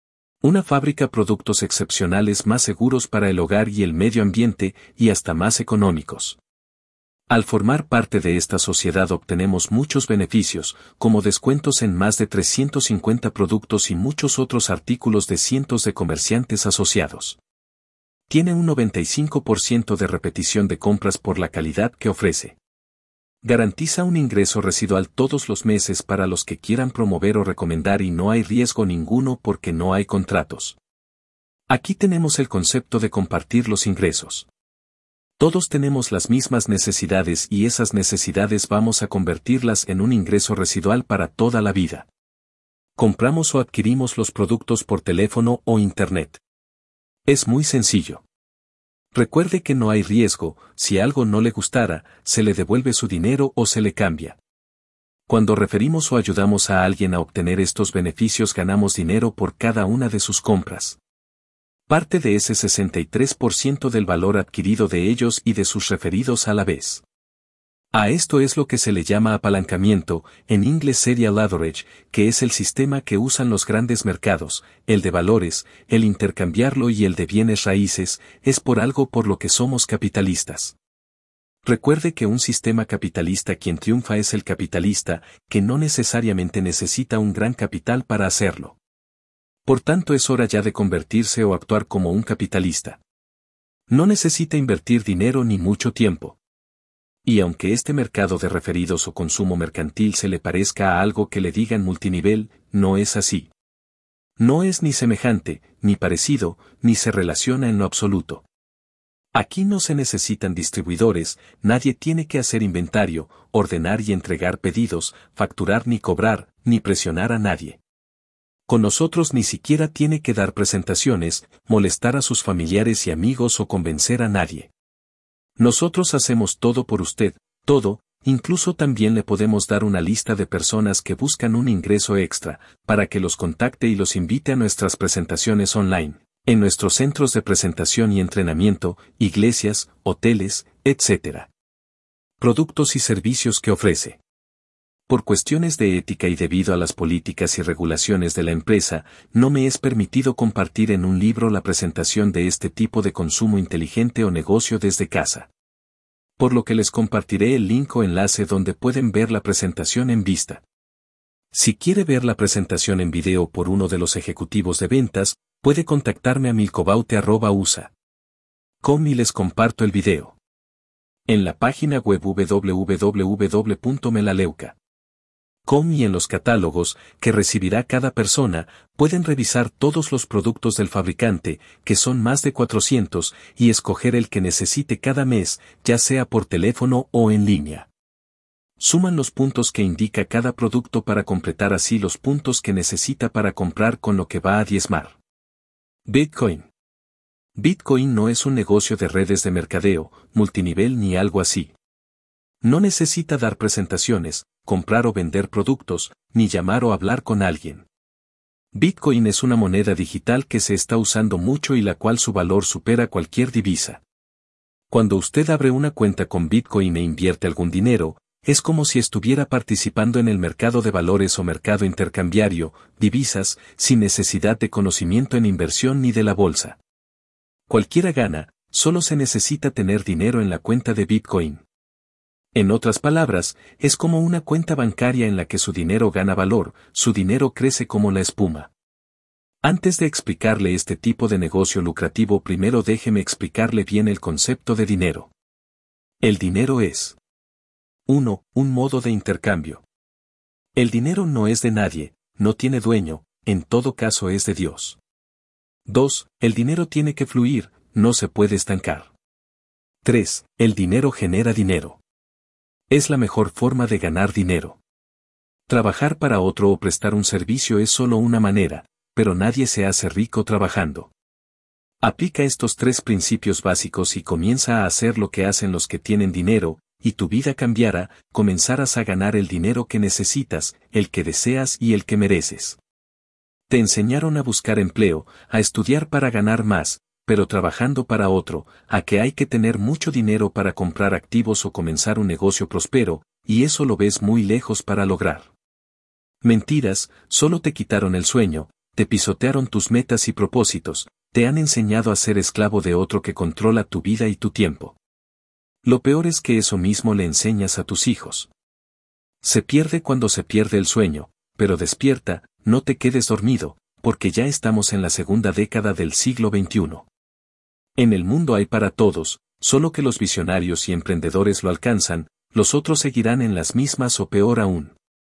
Una fábrica productos excepcionales más seguros para el hogar y el medio ambiente y hasta más económicos. Al formar parte de esta sociedad obtenemos muchos beneficios, como descuentos en más de trescientos cincuenta productos y muchos otros artículos de cientos de comerciantes asociados. Tiene un noventa y cinco por ciento de repetición de compras por la calidad que ofrece. Garantiza un ingreso residual todos los meses para los que quieran promover o recomendar y no hay riesgo ninguno porque no hay contratos. Aquí tenemos el concepto de compartir los ingresos. Todos tenemos las mismas necesidades y esas necesidades vamos a convertirlas en un ingreso residual para toda la vida. Compramos o adquirimos los productos por teléfono o internet. Es muy sencillo. Recuerde que no hay riesgo, si algo no le gustara, se le devuelve su dinero o se le cambia. Cuando referimos o ayudamos a alguien a obtener estos beneficios ganamos dinero por cada una de sus compras. Parte de ese sesenta y tres por ciento del valor adquirido de ellos y de sus referidos a la vez. A esto es lo que se le llama apalancamiento, en inglés sería leverage, que es el sistema que usan los grandes mercados, el de valores, el intercambiarlo y el de bienes raíces, es por algo por lo que somos capitalistas. Recuerde que un sistema capitalista quien triunfa es el capitalista, que no necesariamente necesita un gran capital para hacerlo. Por tanto es hora ya de convertirse o actuar como un capitalista. No necesita invertir dinero ni mucho tiempo. Y aunque este mercado de referidos o consumo mercantil se le parezca a algo que le digan multinivel, no es así. No es ni semejante, ni parecido, ni se relaciona en lo absoluto. Aquí no se necesitan distribuidores, nadie tiene que hacer inventario, ordenar y entregar pedidos, facturar ni cobrar, ni presionar a nadie. Con nosotros ni siquiera tiene que dar presentaciones, molestar a sus familiares y amigos o convencer a nadie. Nosotros hacemos todo por usted, todo, incluso también le podemos dar una lista de personas que buscan un ingreso extra, para que los contacte y los invite a nuestras presentaciones online, en nuestros centros de presentación y entrenamiento, iglesias, hoteles, etcétera. Productos y servicios que ofrece. Por cuestiones de ética y debido a las políticas y regulaciones de la empresa, no me es permitido compartir en un libro la presentación de este tipo de consumo inteligente o negocio desde casa. Por lo que les compartiré el link o enlace donde pueden ver la presentación en vista. Si quiere ver la presentación en video por uno de los ejecutivos de ventas, puede contactarme a milcobaute arroba u s a punto com y les comparto el video. En la página web w w w punto melaleuca punto com y en los catálogos que recibirá cada persona, pueden revisar todos los productos del fabricante, que son más de cuatrocientos, y escoger el que necesite cada mes, ya sea por teléfono o en línea. Suman los puntos que indica cada producto para completar así los puntos que necesita para comprar con lo que va a diezmar. Bitcoin. Bitcoin no es un negocio de redes de mercadeo, multinivel ni algo así. No necesita dar presentaciones, comprar o vender productos, ni llamar o hablar con alguien. Bitcoin es una moneda digital que se está usando mucho y la cual su valor supera cualquier divisa. Cuando usted abre una cuenta con Bitcoin e invierte algún dinero, es como si estuviera participando en el mercado de valores o mercado intercambiario, divisas, sin necesidad de conocimiento en inversión ni de la bolsa. Cualquiera gana, solo se necesita tener dinero en la cuenta de Bitcoin. En otras palabras, es como una cuenta bancaria en la que su dinero gana valor, su dinero crece como la espuma. Antes de explicarle este tipo de negocio lucrativo, primero déjeme explicarle bien el concepto de dinero. El dinero es uno. Un modo de intercambio. El dinero no es de nadie, no tiene dueño, en todo caso es de Dios. dos. El dinero tiene que fluir, no se puede estancar. tres. El dinero genera dinero. Es la mejor forma de ganar dinero. Trabajar para otro o prestar un servicio es solo una manera, pero nadie se hace rico trabajando. Aplica estos tres principios básicos y comienza a hacer lo que hacen los que tienen dinero, y tu vida cambiará, comenzarás a ganar el dinero que necesitas, el que deseas y el que mereces. Te enseñaron a buscar empleo, a estudiar para ganar más, pero trabajando para otro, a que hay que tener mucho dinero para comprar activos o comenzar un negocio próspero, y eso lo ves muy lejos para lograr. Mentiras, solo te quitaron el sueño, te pisotearon tus metas y propósitos, te han enseñado a ser esclavo de otro que controla tu vida y tu tiempo. Lo peor es que eso mismo le enseñas a tus hijos. Se pierde cuando se pierde el sueño, pero despierta, no te quedes dormido, porque ya estamos en la segunda década del siglo veintiuno. En el mundo hay para todos, solo que los visionarios y emprendedores lo alcanzan, los otros seguirán en las mismas o peor aún.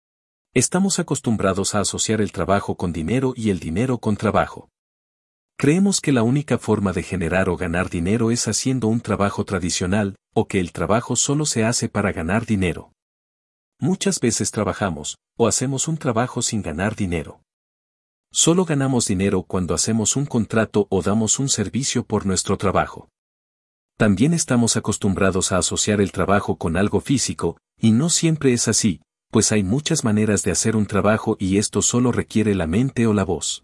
Estamos acostumbrados a asociar el trabajo con dinero y el dinero con trabajo. Creemos que la única forma de generar o ganar dinero es haciendo un trabajo tradicional, o que el trabajo solo se hace para ganar dinero. Muchas veces trabajamos, o hacemos un trabajo sin ganar dinero. Solo ganamos dinero cuando hacemos un contrato o damos un servicio por nuestro trabajo. También estamos acostumbrados a asociar el trabajo con algo físico, y no siempre es así, pues hay muchas maneras de hacer un trabajo y esto solo requiere la mente o la voz.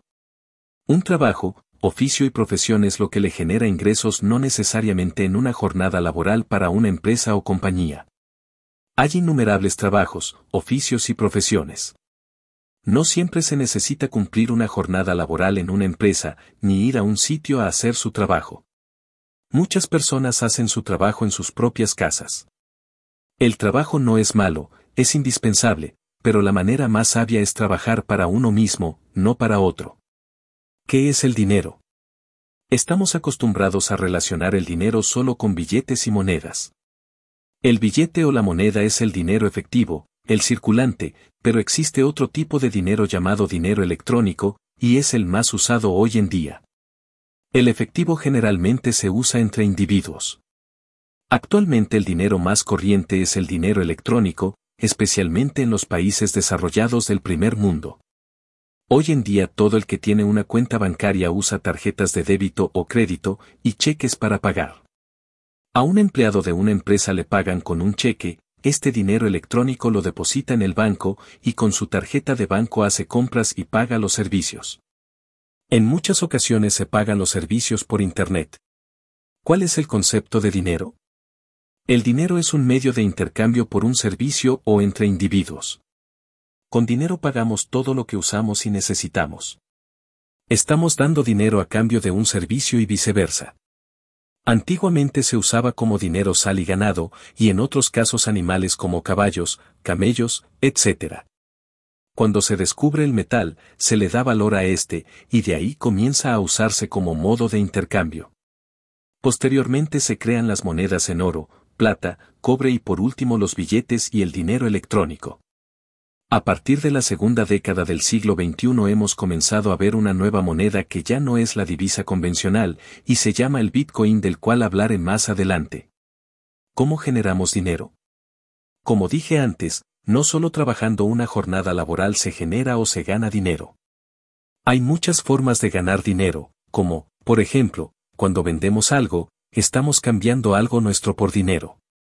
Un trabajo, oficio y profesión es lo que le genera ingresos no necesariamente en una jornada laboral para una empresa o compañía. Hay innumerables trabajos, oficios y profesiones. No siempre se necesita cumplir una jornada laboral en una empresa, ni ir a un sitio a hacer su trabajo. Muchas personas hacen su trabajo en sus propias casas. El trabajo no es malo, es indispensable, pero la manera más sabia es trabajar para uno mismo, no para otro. ¿Qué es el dinero? Estamos acostumbrados a relacionar el dinero solo con billetes y monedas. El billete o la moneda es el dinero efectivo, el circulante, pero existe otro tipo de dinero llamado dinero electrónico, y es el más usado hoy en día. El efectivo generalmente se usa entre individuos. Actualmente el dinero más corriente es el dinero electrónico, especialmente en los países desarrollados del primer mundo. Hoy en día todo el que tiene una cuenta bancaria usa tarjetas de débito o crédito y cheques para pagar. A un empleado de una empresa le pagan con un cheque, este dinero electrónico lo deposita en el banco y con su tarjeta de banco hace compras y paga los servicios. En muchas ocasiones se pagan los servicios por Internet. ¿Cuál es el concepto de dinero? El dinero es un medio de intercambio por un servicio o entre individuos. Con dinero pagamos todo lo que usamos y necesitamos. Estamos dando dinero a cambio de un servicio y viceversa. Antiguamente se usaba como dinero sal y ganado, y en otros casos animales como caballos, camellos, etcétera. Cuando se descubre el metal, se le da valor a este, y de ahí comienza a usarse como modo de intercambio. Posteriormente se crean las monedas en oro, plata, cobre y por último los billetes y el dinero electrónico. A partir de la segunda década del siglo veintiuno hemos comenzado a ver una nueva moneda que ya no es la divisa convencional, y se llama el Bitcoin, del cual hablaré más adelante. ¿Cómo generamos dinero? Como dije antes, no solo trabajando una jornada laboral se genera o se gana dinero. Hay muchas formas de ganar dinero, como, por ejemplo, cuando vendemos algo, estamos cambiando algo nuestro por dinero.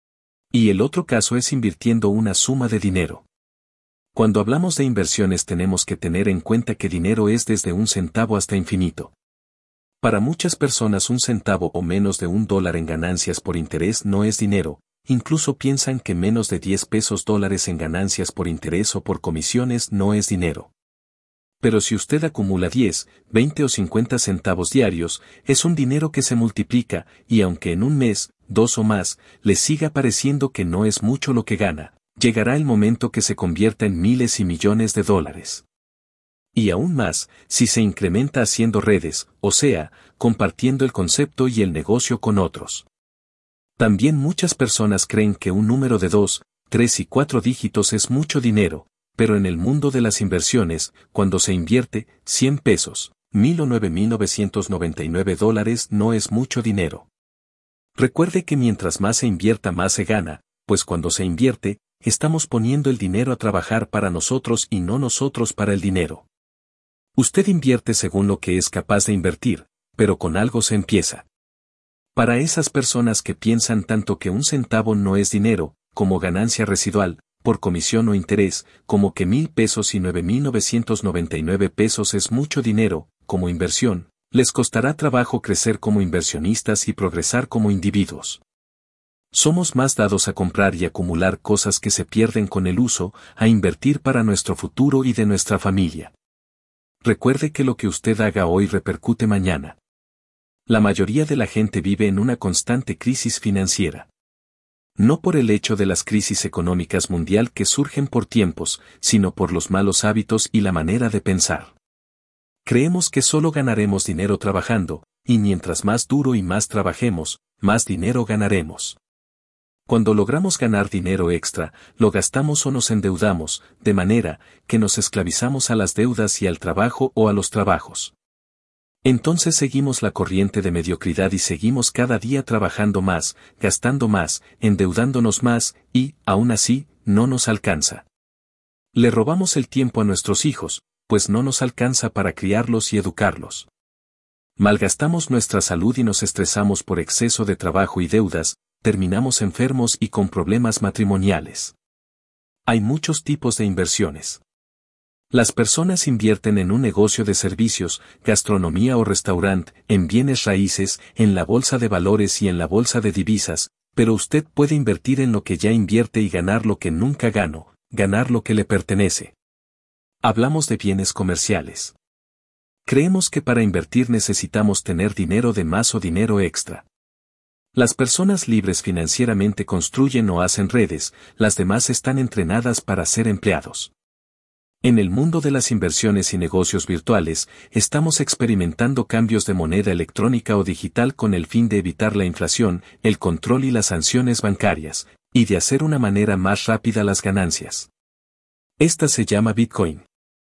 Y el otro caso es invirtiendo una suma de dinero. Cuando hablamos de inversiones tenemos que tener en cuenta que dinero es desde un centavo hasta infinito. Para muchas personas un centavo o menos de un dólar en ganancias por interés no es dinero, incluso piensan que menos de diez pesos dólares en ganancias por interés o por comisiones no es dinero. Pero si usted acumula diez, veinte o cincuenta centavos diarios, es un dinero que se multiplica, y aunque en un mes, dos o más, le siga pareciendo que no es mucho lo que gana, llegará el momento que se convierta en miles y millones de dólares. Y aún más, si se incrementa haciendo redes, o sea, compartiendo el concepto y el negocio con otros. También muchas personas creen que un número de dos, tres y cuatro dígitos es mucho dinero, pero en el mundo de las inversiones, cuando se invierte cien pesos, mil o nueve mil novecientos noventa y nueve dólares no es mucho dinero. Recuerde que mientras más se invierta más se gana, pues cuando se invierte, estamos poniendo el dinero a trabajar para nosotros y no nosotros para el dinero. Usted invierte según lo que es capaz de invertir, pero con algo se empieza. Para esas personas que piensan tanto que un centavo no es dinero, como ganancia residual, por comisión o interés, como que mil pesos y nueve mil novecientos noventa y nueve pesos es mucho dinero, como inversión, les costará trabajo crecer como inversionistas y progresar como individuos. Somos más dados a comprar y acumular cosas que se pierden con el uso, a invertir para nuestro futuro y de nuestra familia. Recuerde que lo que usted haga hoy repercute mañana. La mayoría de la gente vive en una constante crisis financiera. No por el hecho de las crisis económicas mundial que surgen por tiempos, sino por los malos hábitos y la manera de pensar. Creemos que solo ganaremos dinero trabajando, y mientras más duro y más trabajemos, más dinero ganaremos. Cuando logramos ganar dinero extra, lo gastamos o nos endeudamos, de manera que nos esclavizamos a las deudas y al trabajo o a los trabajos. Entonces seguimos la corriente de mediocridad y seguimos cada día trabajando más, gastando más, endeudándonos más, y, aún así, no nos alcanza. Le robamos el tiempo a nuestros hijos, pues no nos alcanza para criarlos y educarlos. Malgastamos nuestra salud y nos estresamos por exceso de trabajo y deudas, terminamos enfermos y con problemas matrimoniales. Hay muchos tipos de inversiones. Las personas invierten en un negocio de servicios, gastronomía o restaurante, en bienes raíces, en la bolsa de valores y en la bolsa de divisas, pero usted puede invertir en lo que ya invierte y ganar lo que nunca ganó, ganar lo que le pertenece. Hablamos de bienes comerciales. Creemos que para invertir necesitamos tener dinero de más o dinero extra. Las personas libres financieramente construyen o hacen redes, las demás están entrenadas para ser empleados. En el mundo de las inversiones y negocios virtuales, estamos experimentando cambios de moneda electrónica o digital con el fin de evitar la inflación, el control y las sanciones bancarias, y de hacer una manera más rápida las ganancias. Esta se llama Bitcoin.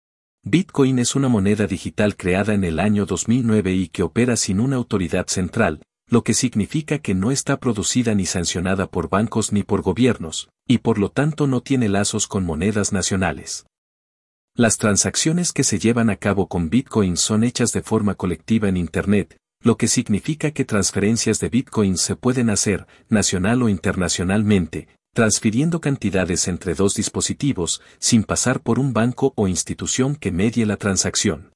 Bitcoin es una moneda digital creada en el año dos mil nueve y que opera sin una autoridad central, lo que significa que no está producida ni sancionada por bancos ni por gobiernos, y por lo tanto no tiene lazos con monedas nacionales. Las transacciones que se llevan a cabo con Bitcoin son hechas de forma colectiva en Internet, lo que significa que transferencias de Bitcoin se pueden hacer, nacional o internacionalmente, transfiriendo cantidades entre dos dispositivos, sin pasar por un banco o institución que medie la transacción.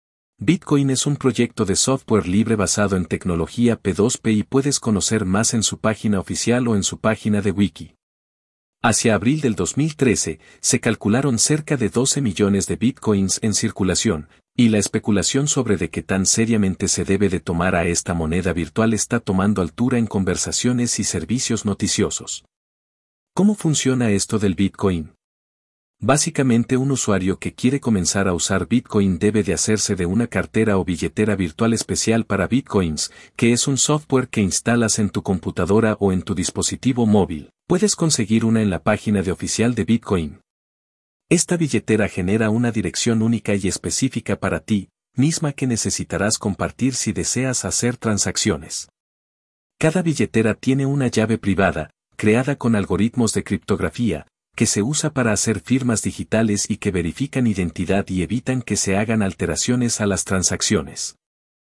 Bitcoin es un proyecto de software libre basado en tecnología P dos P y puedes conocer más en su página oficial o en su página de wiki. Hacia abril del dos mil trece, se calcularon cerca de doce millones de bitcoins en circulación, y la especulación sobre de qué tan seriamente se debe de tomar a esta moneda virtual está tomando altura en conversaciones y servicios noticiosos. ¿Cómo funciona esto del Bitcoin? Básicamente un usuario que quiere comenzar a usar Bitcoin debe de hacerse de una cartera o billetera virtual especial para Bitcoins, que es un software que instalas en tu computadora o en tu dispositivo móvil. Puedes conseguir una en la página de oficial de Bitcoin. Esta billetera genera una dirección única y específica para ti, misma que necesitarás compartir si deseas hacer transacciones. Cada billetera tiene una llave privada, creada con algoritmos de criptografía, que se usa para hacer firmas digitales y que verifican identidad y evitan que se hagan alteraciones a las transacciones.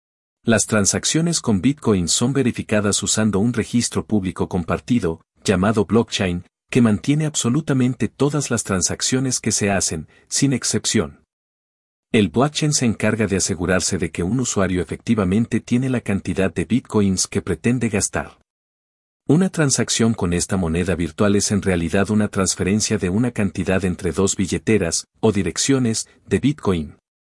Las transacciones con Bitcoin son verificadas usando un registro público compartido, llamado blockchain, que mantiene absolutamente todas las transacciones que se hacen, sin excepción. El blockchain se encarga de asegurarse de que un usuario efectivamente tiene la cantidad de Bitcoins que pretende gastar. Una transacción con esta moneda virtual es en realidad una transferencia de una cantidad entre dos billeteras, o direcciones, de Bitcoin.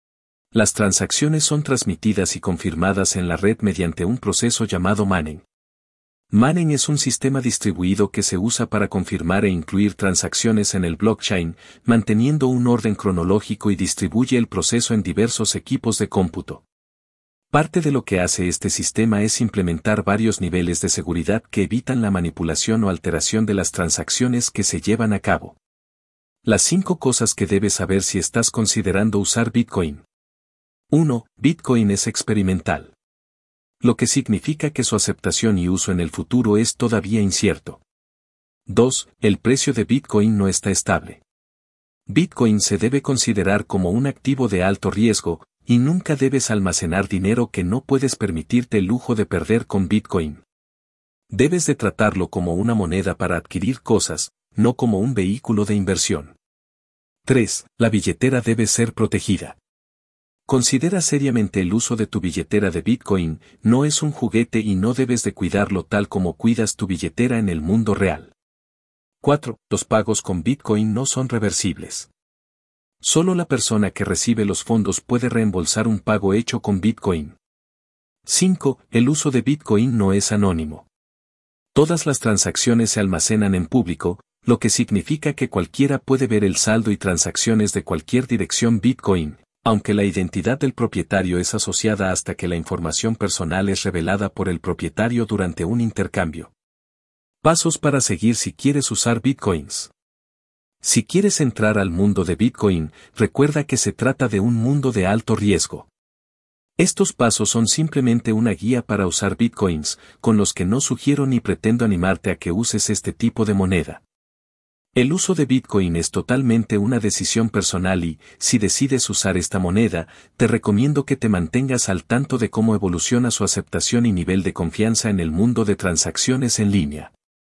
Las transacciones son transmitidas y confirmadas en la red mediante un proceso llamado Manning. Manning es un sistema distribuido que se usa para confirmar e incluir transacciones en el blockchain, manteniendo un orden cronológico y distribuye el proceso en diversos equipos de cómputo. Parte de lo que hace este sistema es implementar varios niveles de seguridad que evitan la manipulación o alteración de las transacciones que se llevan a cabo. Las cinco cosas que debes saber si estás considerando usar Bitcoin. uno. Bitcoin es experimental. Lo que significa que su aceptación y uso en el futuro es todavía incierto. dos. El precio de Bitcoin no está estable. Bitcoin se debe considerar como un activo de alto riesgo, y nunca debes almacenar dinero que no puedes permitirte el lujo de perder con Bitcoin. Debes de tratarlo como una moneda para adquirir cosas, no como un vehículo de inversión. tres. La billetera debe ser protegida. Considera seriamente el uso de tu billetera de Bitcoin, no es un juguete y no debes de cuidarlo tal como cuidas tu billetera en el mundo real. cuatro. Los pagos con Bitcoin no son reversibles. Solo la persona que recibe los fondos puede reembolsar un pago hecho con Bitcoin. cinco. El uso de Bitcoin no es anónimo. Todas las transacciones se almacenan en público, lo que significa que cualquiera puede ver el saldo y transacciones de cualquier dirección Bitcoin, aunque la identidad del propietario es asociada hasta que la información personal es revelada por el propietario durante un intercambio. Pasos para seguir si quieres usar Bitcoins. Si quieres entrar al mundo de Bitcoin, recuerda que se trata de un mundo de alto riesgo. Estos pasos son simplemente una guía para usar Bitcoins, con los que no sugiero ni pretendo animarte a que uses este tipo de moneda. El uso de Bitcoin es totalmente una decisión personal y, si decides usar esta moneda, te recomiendo que te mantengas al tanto de cómo evoluciona su aceptación y nivel de confianza en el mundo de transacciones en línea.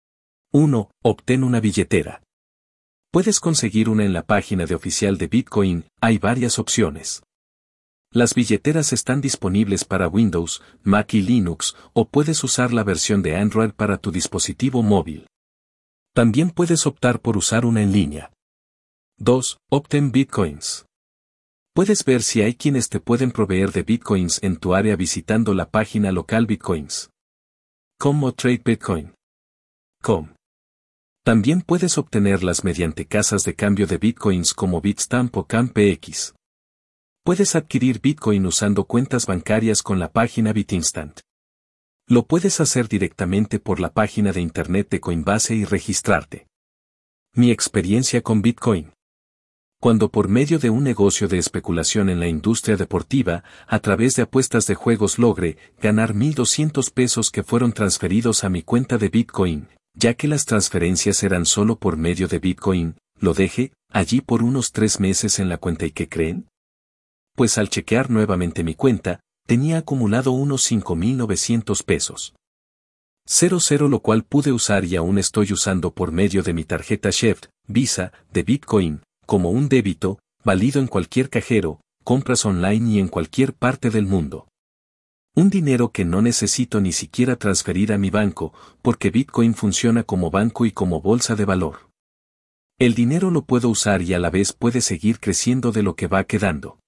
uno. Obtén una billetera. Puedes conseguir una en la página de oficial de Bitcoin, hay varias opciones. Las billeteras están disponibles para Windows, Mac y Linux, o puedes usar la versión de Android para tu dispositivo móvil. También puedes optar por usar una en línea. dos. Obtén Bitcoins. Puedes ver si hay quienes te pueden proveer de Bitcoins en tu área visitando la página local Bitcoins. Como Trade Bitcoin. Com. También puedes obtenerlas mediante casas de cambio de Bitcoins como Bitstamp o CampX. Puedes adquirir Bitcoin usando cuentas bancarias con la página Bitinstant. Lo puedes hacer directamente por la página de internet de Coinbase y registrarte. Mi experiencia con Bitcoin. Cuando por medio de un negocio de especulación en la industria deportiva, a través de apuestas de juegos logré ganar mil doscientos pesos que fueron transferidos a mi cuenta de Bitcoin, ya que las transferencias eran solo por medio de Bitcoin, lo dejé allí por unos tres meses en la cuenta. ¿Y qué creen? Pues al chequear nuevamente mi cuenta, tenía acumulado unos cinco mil novecientos pesos. Cero cero lo cual pude usar y aún estoy usando por medio de mi tarjeta Chef, Visa, de Bitcoin, como un débito, válido en cualquier cajero, compras online y en cualquier parte del mundo. Un dinero que no necesito ni siquiera transferir a mi banco, porque Bitcoin funciona como banco y como bolsa de valor. El dinero lo puedo usar y a la vez puede seguir creciendo de lo que va quedando.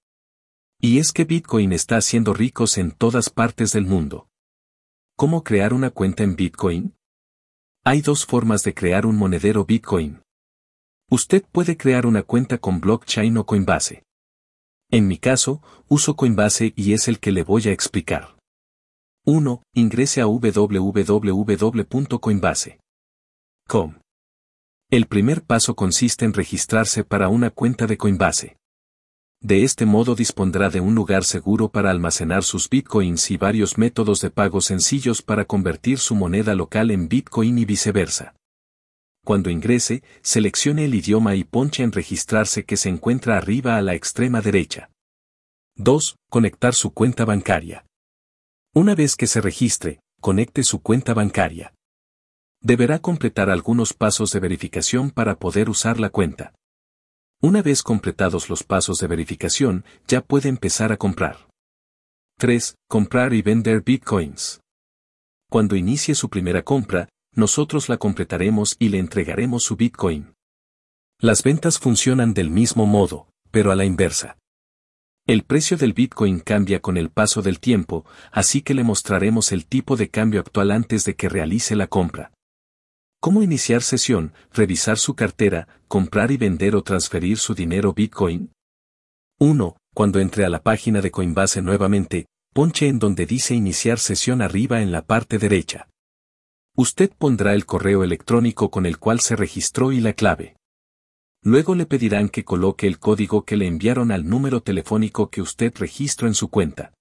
Y es que Bitcoin está haciendo ricos en todas partes del mundo. ¿Cómo crear una cuenta en Bitcoin? Hay dos formas de crear un monedero Bitcoin. Usted puede crear una cuenta con blockchain o Coinbase. En mi caso, uso Coinbase y es el que le voy a explicar. uno. Ingrese a w w w punto coinbase punto com. El primer paso consiste en registrarse para una cuenta de Coinbase. De este modo dispondrá de un lugar seguro para almacenar sus Bitcoins y varios métodos de pago sencillos para convertir su moneda local en Bitcoin y viceversa. Cuando ingrese, seleccione el idioma y ponche en registrarse que se encuentra arriba a la extrema derecha. dos. Conectar su cuenta bancaria. Una vez que se registre, conecte su cuenta bancaria. Deberá completar algunos pasos de verificación para poder usar la cuenta. Una vez completados los pasos de verificación, ya puede empezar a comprar. tres. Comprar y vender Bitcoins. Cuando inicie su primera compra, nosotros la completaremos y le entregaremos su Bitcoin. Las ventas funcionan del mismo modo, pero a la inversa. El precio del Bitcoin cambia con el paso del tiempo, así que le mostraremos el tipo de cambio actual antes de que realice la compra. ¿Cómo iniciar sesión, revisar su cartera, comprar y vender o transferir su dinero Bitcoin? uno. Cuando entre a la página de Coinbase nuevamente, ponche en donde dice iniciar sesión arriba en la parte derecha. Usted pondrá el correo electrónico con el cual se registró y la clave. Luego le pedirán que coloque el código que le enviaron al número telefónico que usted registró en su cuenta.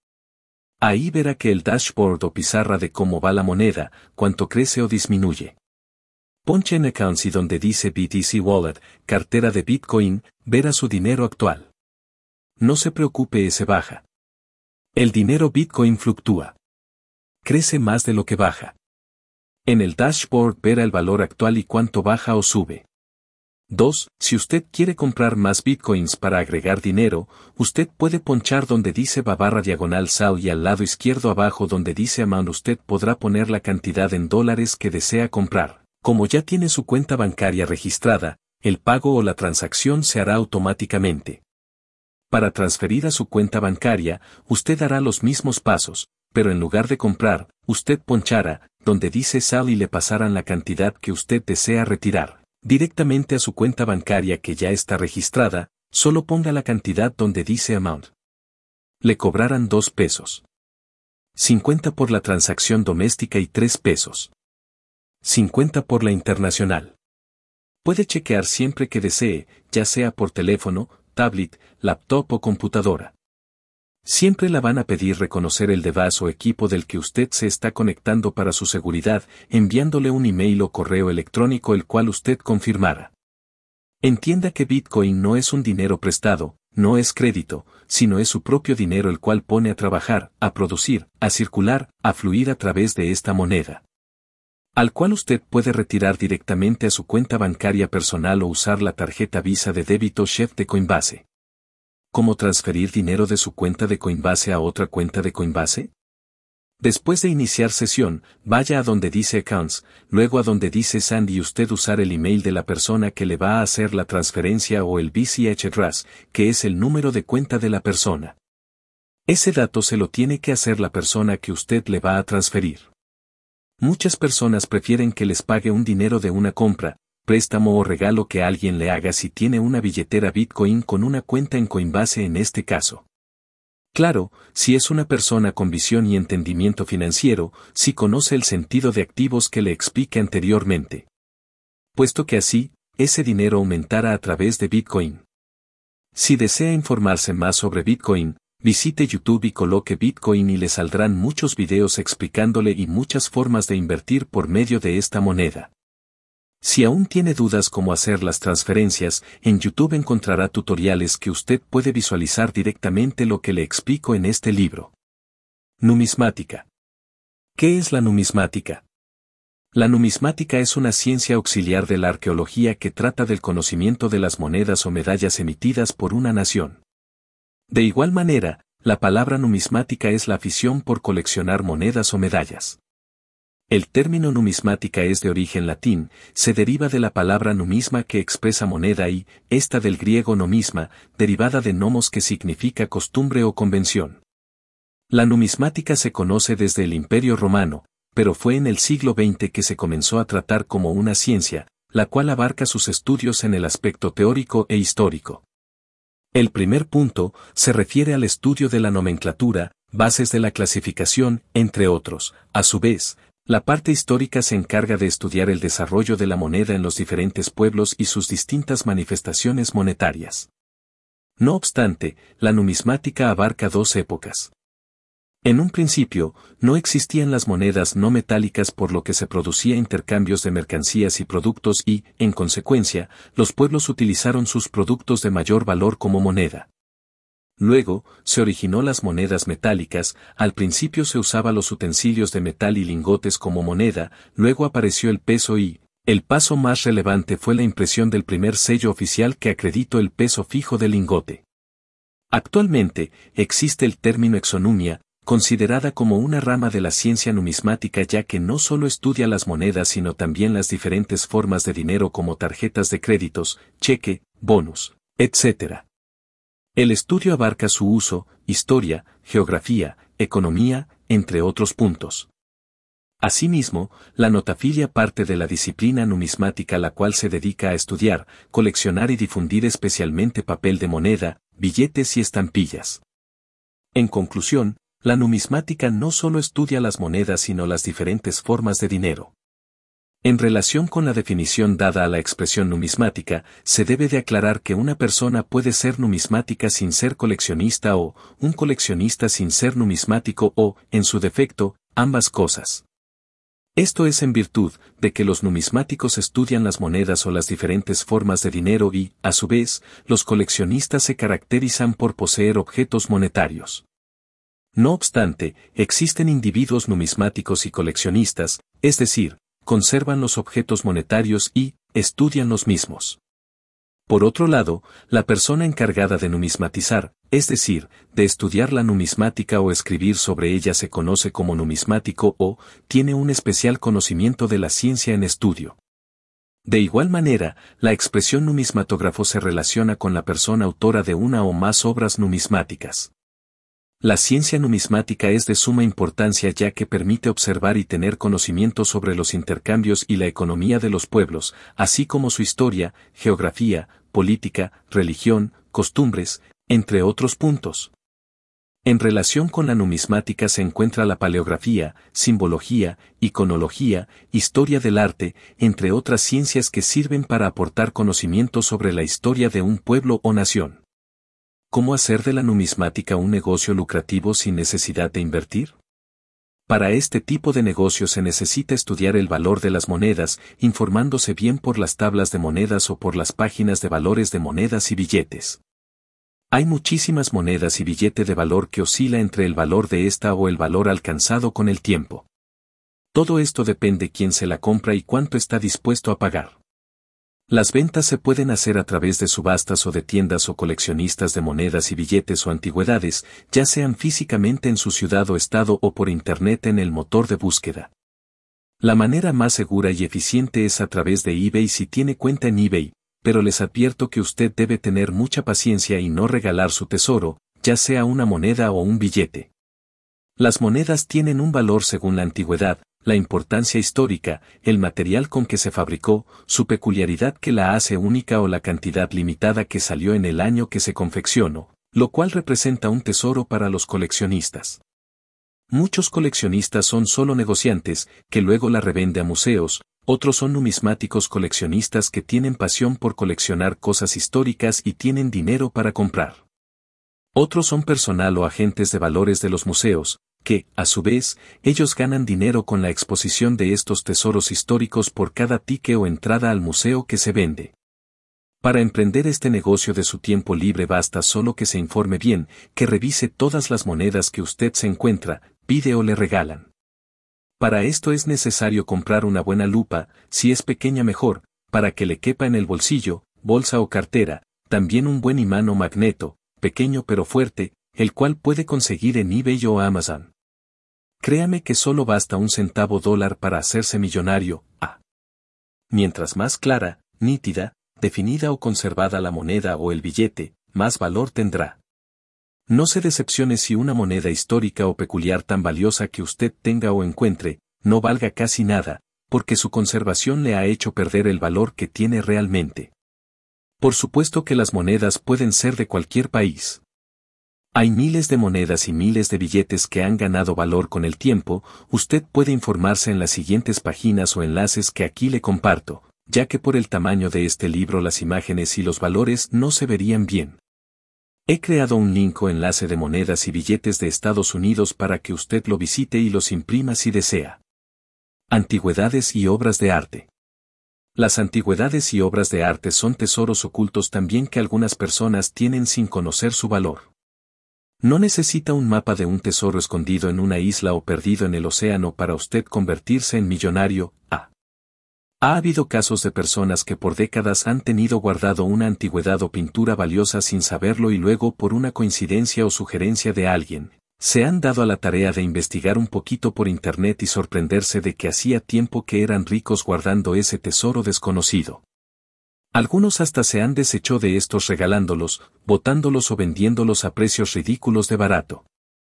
Ahí verá que el dashboard o pizarra de cómo va la moneda, cuánto crece o disminuye. Ponche en Accounts y donde dice B T C Wallet, cartera de Bitcoin, verá su dinero actual. No se preocupe, ese baja. El dinero Bitcoin fluctúa. Crece más de lo que baja. En el dashboard verá el valor actual y cuánto baja o sube. dos. Si usted quiere comprar más Bitcoins para agregar dinero, usted puede ponchar donde dice ba barra diagonal sal y al lado izquierdo abajo donde dice amount usted podrá poner la cantidad en dólares que desea comprar. Como ya tiene su cuenta bancaria registrada, el pago o la transacción se hará automáticamente. Para transferir a su cuenta bancaria, usted hará los mismos pasos, pero en lugar de comprar, usted ponchará, donde dice sal y le pasarán la cantidad que usted desea retirar. Directamente a su cuenta bancaria que ya está registrada, solo ponga la cantidad donde dice amount. Le cobrarán dos pesos. cincuenta por la transacción doméstica y tres pesos. cincuenta por la internacional. Puede chequear siempre que desee, ya sea por teléfono, tablet, laptop o computadora. Siempre la van a pedir reconocer el device o equipo del que usted se está conectando para su seguridad, enviándole un email o correo electrónico el cual usted confirmará. Entienda que Bitcoin no es un dinero prestado, no es crédito, sino es su propio dinero el cual pone a trabajar, a producir, a circular, a fluir a través de esta moneda, al cual usted puede retirar directamente a su cuenta bancaria personal o usar la tarjeta Visa de débito Chef de Coinbase. ¿Cómo transferir dinero de su cuenta de Coinbase a otra cuenta de Coinbase? Después de iniciar sesión, vaya a donde dice Accounts, luego a donde dice Send y usted usar el email de la persona que le va a hacer la transferencia o el B C H address, que es el número de cuenta de la persona. Ese dato se lo tiene que hacer la persona que usted le va a transferir. Muchas personas prefieren que les pague un dinero de una compra, préstamo o regalo que alguien le haga si tiene una billetera Bitcoin con una cuenta en Coinbase en este caso. Claro, si es una persona con visión y entendimiento financiero, si conoce el sentido de activos que le expliqué anteriormente. Puesto que así, ese dinero aumentará a través de Bitcoin. Si desea informarse más sobre Bitcoin, visite YouTube y coloque Bitcoin y le saldrán muchos videos explicándole y muchas formas de invertir por medio de esta moneda. Si aún tiene dudas cómo hacer las transferencias, en YouTube encontrará tutoriales que usted puede visualizar directamente lo que le explico en este libro. Numismática. ¿Qué es la numismática? La numismática es una ciencia auxiliar de la arqueología que trata del conocimiento de las monedas o medallas emitidas por una nación. De igual manera, la palabra numismática es la afición por coleccionar monedas o medallas. El término numismática es de origen latín, se deriva de la palabra numisma que expresa moneda y, esta del griego nomisma, derivada de nomos que significa costumbre o convención. La numismática se conoce desde el Imperio Romano, pero fue en el siglo veinte que se comenzó a tratar como una ciencia, la cual abarca sus estudios en el aspecto teórico e histórico. El primer punto se refiere al estudio de la nomenclatura, bases de la clasificación, entre otros. A su vez, la parte histórica se encarga de estudiar el desarrollo de la moneda en los diferentes pueblos y sus distintas manifestaciones monetarias. No obstante, la numismática abarca dos épocas. En un principio, no existían las monedas no metálicas por lo que se producía intercambios de mercancías y productos y, en consecuencia, los pueblos utilizaron sus productos de mayor valor como moneda. Luego, se originó las monedas metálicas, al principio se usaba los utensilios de metal y lingotes como moneda, luego apareció el peso y, el paso más relevante fue la impresión del primer sello oficial que acreditó el peso fijo del lingote. Actualmente, existe el término exonumia, considerada como una rama de la ciencia numismática ya que no solo estudia las monedas sino también las diferentes formas de dinero como tarjetas de créditos, cheque, bonus, etcétera. El estudio abarca su uso, historia, geografía, economía, entre otros puntos. Asimismo, la notafilia parte de la disciplina numismática la cual se dedica a estudiar, coleccionar y difundir especialmente papel de moneda, billetes y estampillas. En conclusión, la numismática no solo estudia las monedas sino las diferentes formas de dinero. En relación con la definición dada a la expresión numismática, se debe de aclarar que una persona puede ser numismática sin ser coleccionista o, un coleccionista sin ser numismático o, en su defecto, ambas cosas. Esto es en virtud de que los numismáticos estudian las monedas o las diferentes formas de dinero y, a su vez, los coleccionistas se caracterizan por poseer objetos monetarios. No obstante, existen individuos numismáticos y coleccionistas, es decir, conservan los objetos monetarios y estudian los mismos. Por otro lado, la persona encargada de numismatizar, es decir, de estudiar la numismática o escribir sobre ella se conoce como numismático o tiene un especial conocimiento de la ciencia en estudio. De igual manera, la expresión numismatógrafo se relaciona con la persona autora de una o más obras numismáticas. La ciencia numismática es de suma importancia ya que permite observar y tener conocimiento sobre los intercambios y la economía de los pueblos, así como su historia, geografía, política, religión, costumbres, entre otros puntos. En relación con la numismática se encuentra la paleografía, simbología, iconología, historia del arte, entre otras ciencias que sirven para aportar conocimiento sobre la historia de un pueblo o nación. ¿Cómo hacer de la numismática un negocio lucrativo sin necesidad de invertir? Para este tipo de negocio se necesita estudiar el valor de las monedas, informándose bien por las tablas de monedas o por las páginas de valores de monedas y billetes. Hay muchísimas monedas y billete de valor que oscila entre el valor de esta o el valor alcanzado con el tiempo. Todo esto depende quién se la compra y cuánto está dispuesto a pagar. Las ventas se pueden hacer a través de subastas o de tiendas o coleccionistas de monedas y billetes o antigüedades, ya sean físicamente en su ciudad o estado o por internet en el motor de búsqueda. La manera más segura y eficiente es a través de eBay si tiene cuenta en eBay, pero les advierto que usted debe tener mucha paciencia y no regalar su tesoro, ya sea una moneda o un billete. Las monedas tienen un valor según la antigüedad, la importancia histórica, el material con que se fabricó, su peculiaridad que la hace única o la cantidad limitada que salió en el año que se confeccionó, lo cual representa un tesoro para los coleccionistas. Muchos coleccionistas son solo negociantes, que luego la revende a museos, otros son numismáticos coleccionistas que tienen pasión por coleccionar cosas históricas y tienen dinero para comprar. Otros son personal o agentes de valores de los museos, que, a su vez, ellos ganan dinero con la exposición de estos tesoros históricos por cada tique o entrada al museo que se vende. Para emprender este negocio de su tiempo libre basta solo que se informe bien, que revise todas las monedas que usted se encuentra, pide o le regalan. Para esto es necesario comprar una buena lupa, si es pequeña mejor, para que le quepa en el bolsillo, bolsa o cartera, también un buen imán o magneto, pequeño pero fuerte, el cual puede conseguir en eBay o Amazon. Créame que solo basta un centavo dólar para hacerse millonario. A. Mientras más clara, nítida, definida o conservada la moneda o el billete, más valor tendrá. No se decepcione si una moneda histórica o peculiar tan valiosa que usted tenga o encuentre, no valga casi nada, porque su conservación le ha hecho perder el valor que tiene realmente. Por supuesto que las monedas pueden ser de cualquier país. Hay miles de monedas y miles de billetes que han ganado valor con el tiempo, usted puede informarse en las siguientes páginas o enlaces que aquí le comparto, ya que por el tamaño de este libro las imágenes y los valores no se verían bien. He creado un link o enlace de monedas y billetes de Estados Unidos para que usted lo visite y los imprima si desea. Antigüedades y obras de arte. Las antigüedades y obras de arte son tesoros ocultos también que algunas personas tienen sin conocer su valor. No necesita un mapa de un tesoro escondido en una isla o perdido en el océano para usted convertirse en millonario. A. Ha habido casos de personas que por décadas han tenido guardado una antigüedad o pintura valiosa sin saberlo y luego por una coincidencia o sugerencia de alguien, se han dado a la tarea de investigar un poquito por internet y sorprenderse de que hacía tiempo que eran ricos guardando ese tesoro desconocido. Algunos hasta se han deshecho de estos regalándolos, botándolos o vendiéndolos a precios ridículos de barato.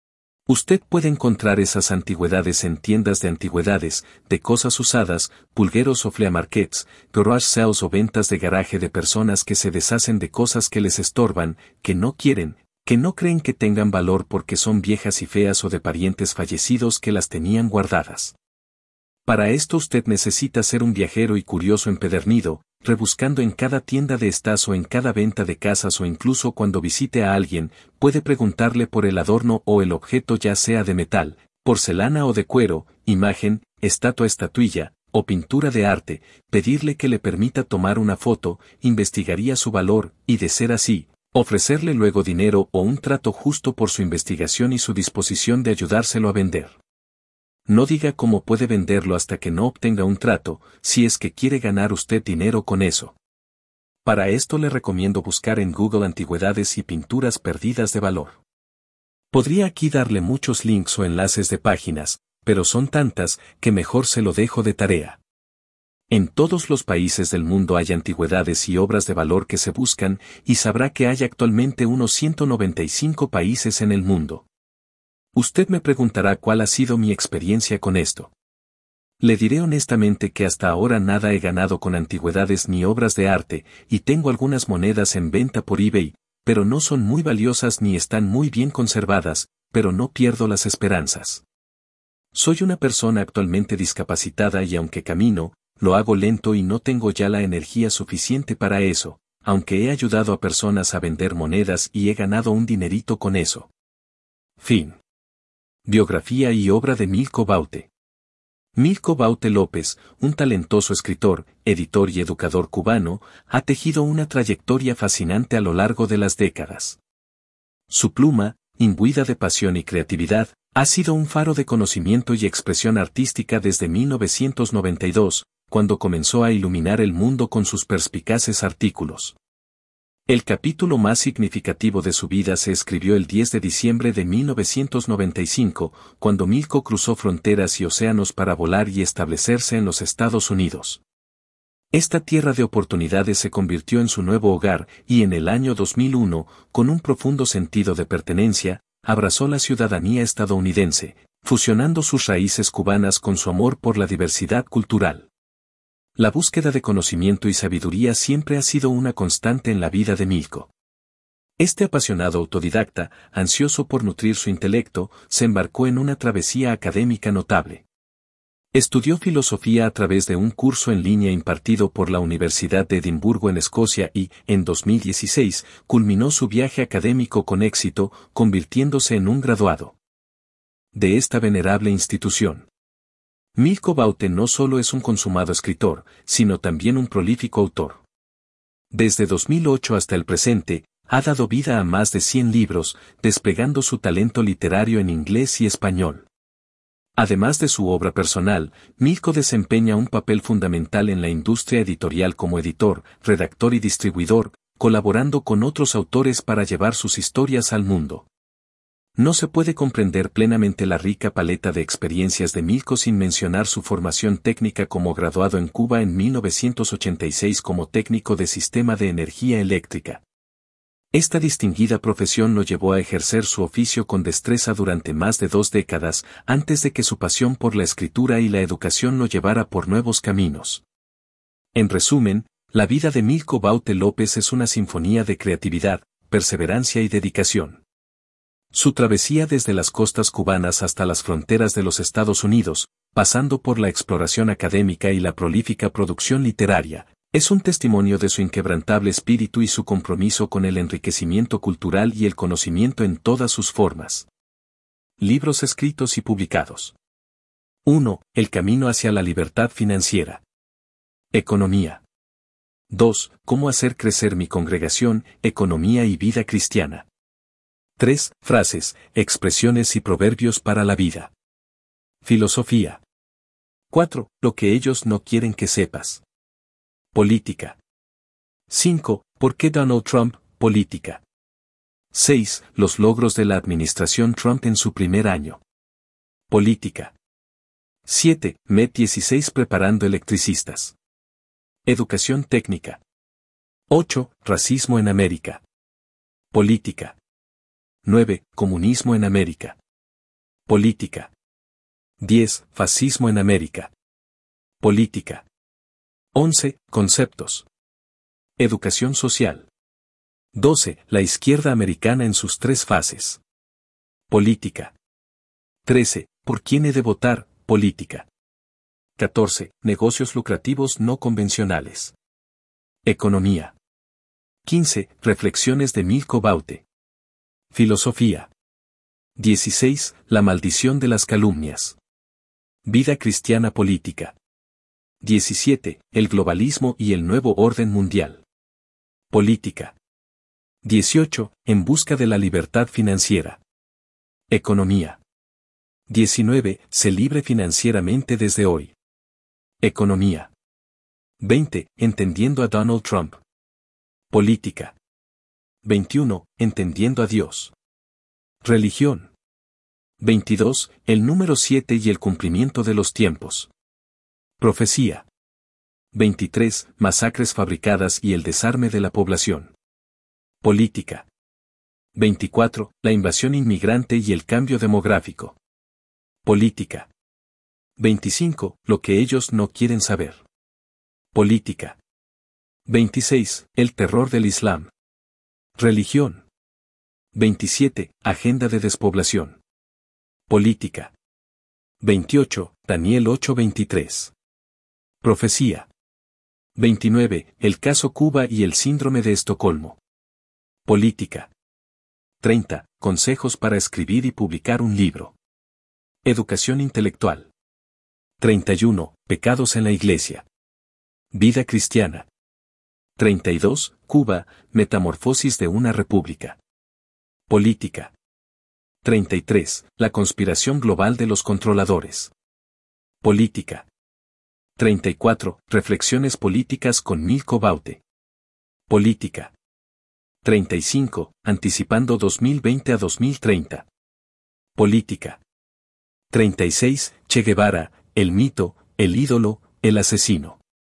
Usted puede encontrar esas antigüedades en tiendas de antigüedades, de cosas usadas, pulgueros o flea markets, garage sales o ventas de garaje de personas que se deshacen de cosas que les estorban, que no quieren, que no creen que tengan valor porque son viejas y feas o de parientes fallecidos que las tenían guardadas. Para esto usted necesita ser un viajero y curioso empedernido, rebuscando en cada tienda de estas o en cada venta de casas o incluso cuando visite a alguien, puede preguntarle por el adorno o el objeto ya sea de metal, porcelana o de cuero, imagen, estatua estatuilla, o pintura de arte, pedirle que le permita tomar una foto, investigaría su valor, y de ser así, ofrecerle luego dinero o un trato justo por su investigación y su disposición de ayudárselo a vender. No diga cómo puede venderlo hasta que no obtenga un trato, si es que quiere ganar usted dinero con eso. Para esto le recomiendo buscar en Google antigüedades y pinturas perdidas de valor. Podría aquí darle muchos links o enlaces de páginas, pero son tantas que mejor se lo dejo de tarea. En todos los países del mundo hay antigüedades y obras de valor que se buscan, y sabrá que hay actualmente unos ciento noventa y cinco países en el mundo. Usted me preguntará cuál ha sido mi experiencia con esto. Le diré honestamente que hasta ahora nada he ganado con antigüedades ni obras de arte, y tengo algunas monedas en venta por eBay, pero no son muy valiosas ni están muy bien conservadas, pero no pierdo las esperanzas. Soy una persona actualmente discapacitada y aunque camino, lo hago lento y no tengo ya la energía suficiente para eso, aunque he ayudado a personas a vender monedas y he ganado un dinerito con eso. Fin. Biografía y obra de Milko Baute. Milko Baute López, un talentoso escritor, editor y educador cubano, ha tejido una trayectoria fascinante a lo largo de las décadas. Su pluma, imbuida de pasión y creatividad, ha sido un faro de conocimiento y expresión artística desde mil novecientos noventa y dos, cuando comenzó a iluminar el mundo con sus perspicaces artículos. El capítulo más significativo de su vida se escribió el diez de diciembre de mil novecientos noventa y cinco, cuando Milko cruzó fronteras y océanos para volar y establecerse en los Estados Unidos. Esta tierra de oportunidades se convirtió en su nuevo hogar y en el año dos mil uno, con un profundo sentido de pertenencia, abrazó la ciudadanía estadounidense, fusionando sus raíces cubanas con su amor por la diversidad cultural. La búsqueda de conocimiento y sabiduría siempre ha sido una constante en la vida de Milko. Este apasionado autodidacta, ansioso por nutrir su intelecto, se embarcó en una travesía académica notable. Estudió filosofía a través de un curso en línea impartido por la Universidad de Edimburgo en Escocia y, en dos mil dieciséis, culminó su viaje académico con éxito, convirtiéndose en un graduado de esta venerable institución. Milko Baute no solo es un consumado escritor, sino también un prolífico autor. Desde dos mil ocho hasta el presente, ha dado vida a más de cien libros, desplegando su talento literario en inglés y español. Además de su obra personal, Milko desempeña un papel fundamental en la industria editorial como editor, redactor y distribuidor, colaborando con otros autores para llevar sus historias al mundo. No se puede comprender plenamente la rica paleta de experiencias de Milko sin mencionar su formación técnica como graduado en Cuba en mil novecientos ochenta y seis como técnico de sistema de energía eléctrica. Esta distinguida profesión lo llevó a ejercer su oficio con destreza durante más de dos décadas, antes de que su pasión por la escritura y la educación lo llevara por nuevos caminos. En resumen, la vida de Milko Baute López es una sinfonía de creatividad, perseverancia y dedicación. Su travesía desde las costas cubanas hasta las fronteras de los Estados Unidos, pasando por la exploración académica y la prolífica producción literaria, es un testimonio de su inquebrantable espíritu y su compromiso con el enriquecimiento cultural y el conocimiento en todas sus formas. Libros escritos y publicados. uno. El camino hacia la libertad financiera. Economía. dos. Cómo hacer crecer mi congregación, economía y vida cristiana. tres. Frases, expresiones y proverbios para la vida. Filosofía. cuatro. Lo que ellos no quieren que sepas. Política. cinco. ¿Por qué Donald Trump? Política. seis. Los logros de la administración Trump en su primer año. Política. siete. M E D dieciséis preparando electricistas. Educación técnica. ocho. Racismo en América. Política. nueve. Comunismo en América. Política. diez. Fascismo en América. Política. once. Conceptos. Educación social. doce. La izquierda americana en sus tres fases. Política. trece. ¿Por quién he de votar? Política. catorce. Negocios lucrativos no convencionales. Economía. quince. Reflexiones de Milko Baute. Filosofía. dieciséis. La maldición de las calumnias. Vida cristiana política. diecisiete. El globalismo y el nuevo orden mundial. Política. dieciocho. En busca de la libertad financiera. Economía. diecinueve. Sé libre financieramente desde hoy. Economía. veinte. Entendiendo a Donald Trump. Política. veintiuno. Entendiendo a Dios. Religión. veintidós. El número siete y el cumplimiento de los tiempos. Profecía. veintitrés. Masacres fabricadas y el desarme de la población. Política. veinticuatro. La invasión inmigrante y el cambio demográfico. Política. veinticinco. Lo que ellos no quieren saber. Política. veintiséis. El terror del Islam. Religión. veintisiete. Agenda de despoblación. Política. veintiocho. Daniel ocho veintitrés. Profecía. veintinueve. El caso Cuba y el síndrome de Estocolmo. Política. treinta. Consejos para escribir y publicar un libro. Educación intelectual. treinta y uno. Pecados en la Iglesia. Vida cristiana. treinta y dos. Cuba, metamorfosis de una república. Política. treinta y tres. La conspiración global de los controladores. Política. treinta y cuatro. Reflexiones políticas con Milko Baute. Política. treinta y cinco. Anticipando dos mil veinte a dos mil treinta. Política. treinta y seis. Che Guevara, el mito, el ídolo, el asesino.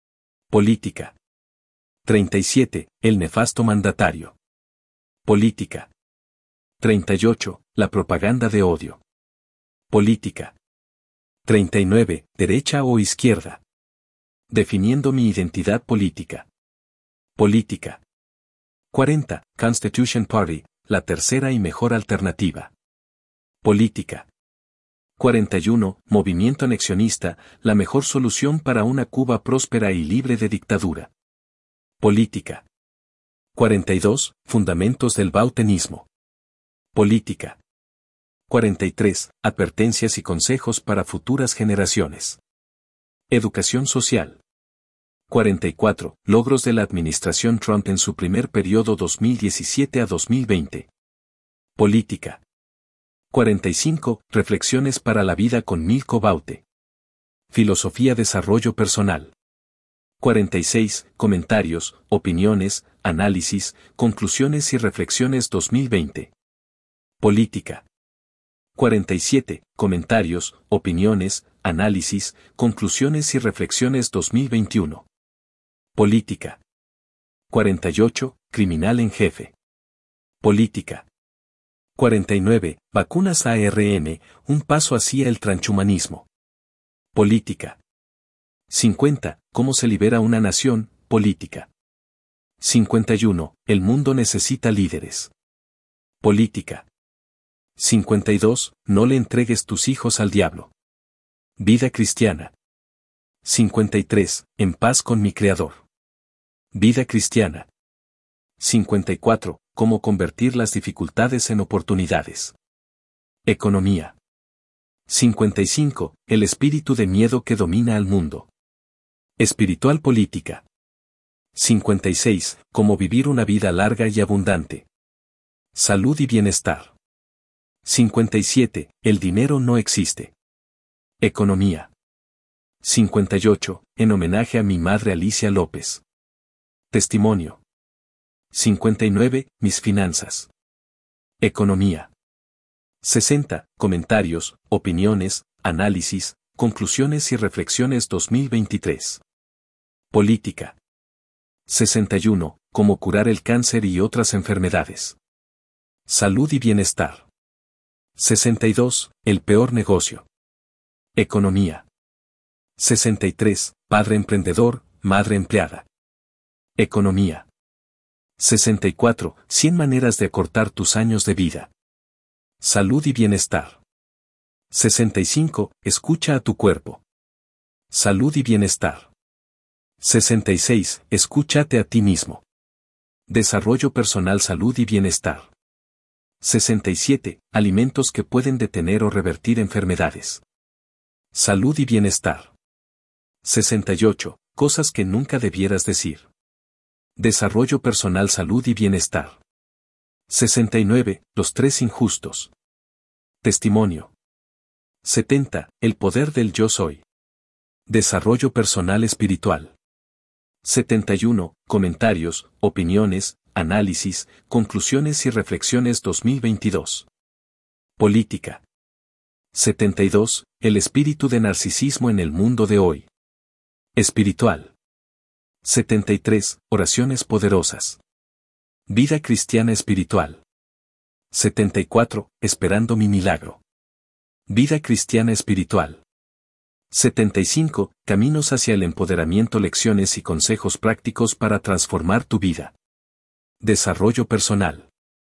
Política. treinta y siete. El nefasto mandatario. Política. treinta y ocho. La propaganda de odio. Política. treinta y nueve. Derecha o izquierda. Definiendo mi identidad política. Política. cuarenta. Constitution Party, la tercera y mejor alternativa. Política. cuarenta y uno. Movimiento anexionista, la mejor solución para una Cuba próspera y libre de dictadura. Política. cuarenta y dos. Fundamentos del bautenismo. Política. cuarenta y tres. Advertencias y consejos para futuras generaciones. Educación social. cuarenta y cuatro. Logros de la administración Trump en su primer periodo dos mil diecisiete a dos mil veinte. Política. cuarenta y cinco. Reflexiones para la vida con Milko Baute. Filosofía Desarrollo Personal. cuarenta y seis. Comentarios, opiniones, análisis, conclusiones y reflexiones dos mil veinte. Política. cuarenta y siete. Comentarios, opiniones, análisis, conclusiones y reflexiones dos mil veintiuno. Política. cuarenta y ocho. Criminal en jefe. Política. cuarenta y nueve. Vacunas A R N, un paso hacia el transhumanismo. Política. cincuenta. Cómo se libera una nación, política. cincuenta y uno. El mundo necesita líderes. Política. cincuenta y dos. No le entregues tus hijos al diablo. Vida cristiana. cincuenta y tres. En paz con mi Creador. Vida cristiana. cincuenta y cuatro. Cómo convertir las dificultades en oportunidades. Economía. cincuenta y cinco. El espíritu de miedo que domina al mundo. Espiritual política. cincuenta y seis. Cómo vivir una vida larga y abundante. Salud y bienestar. cincuenta y siete. El dinero no existe. Economía. cincuenta y ocho. En homenaje a mi madre Alicia López. Testimonio. cincuenta y nueve. Mis finanzas. Economía. sesenta. Comentarios, opiniones, análisis, conclusiones y reflexiones dos mil veintitrés. Política. sesenta y uno. Cómo curar el cáncer y otras enfermedades. Salud y bienestar. sesenta y dos. El peor negocio. Economía. sesenta y tres. Padre emprendedor, madre empleada. Economía. sesenta y cuatro. cien maneras de acortar tus años de vida. Salud y bienestar. sesenta y cinco. Escucha a tu cuerpo. Salud y bienestar. sesenta y seis. Escúchate a ti mismo. Desarrollo personal, salud y bienestar. sesenta y siete. Alimentos que pueden detener o revertir enfermedades. Salud y bienestar. sesenta y ocho. Cosas que nunca debieras decir. Desarrollo personal, salud y bienestar. sesenta y nueve. Los tres injustos. Testimonio. setenta. El poder del yo soy. Desarrollo personal espiritual. setenta y uno. Comentarios, opiniones, análisis, conclusiones y reflexiones dos mil veintidós. Política. setenta y dos. El espíritu de narcisismo en el mundo de hoy. Espiritual. setenta y tres. Oraciones poderosas. Vida cristiana espiritual. setenta y cuatro. Esperando mi milagro. Vida cristiana espiritual. setenta y cinco. Caminos hacia el empoderamiento, lecciones y consejos prácticos para transformar tu vida. Desarrollo personal.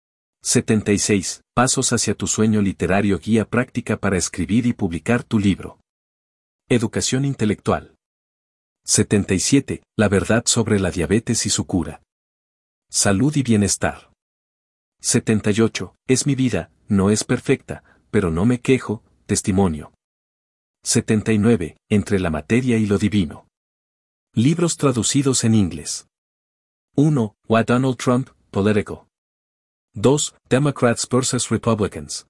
setenta y seis. Pasos hacia tu sueño literario, guía práctica para escribir y publicar tu libro. Educación intelectual. setenta y siete. La verdad sobre la diabetes y su cura. Salud y bienestar. setenta y ocho. Es mi vida, no es perfecta, pero no me quejo, testimonio. setenta y nueve. Entre la materia y lo divino. Libros traducidos en inglés. uno. Why Donald Trump, Political. dos. Democrats versus Republicans.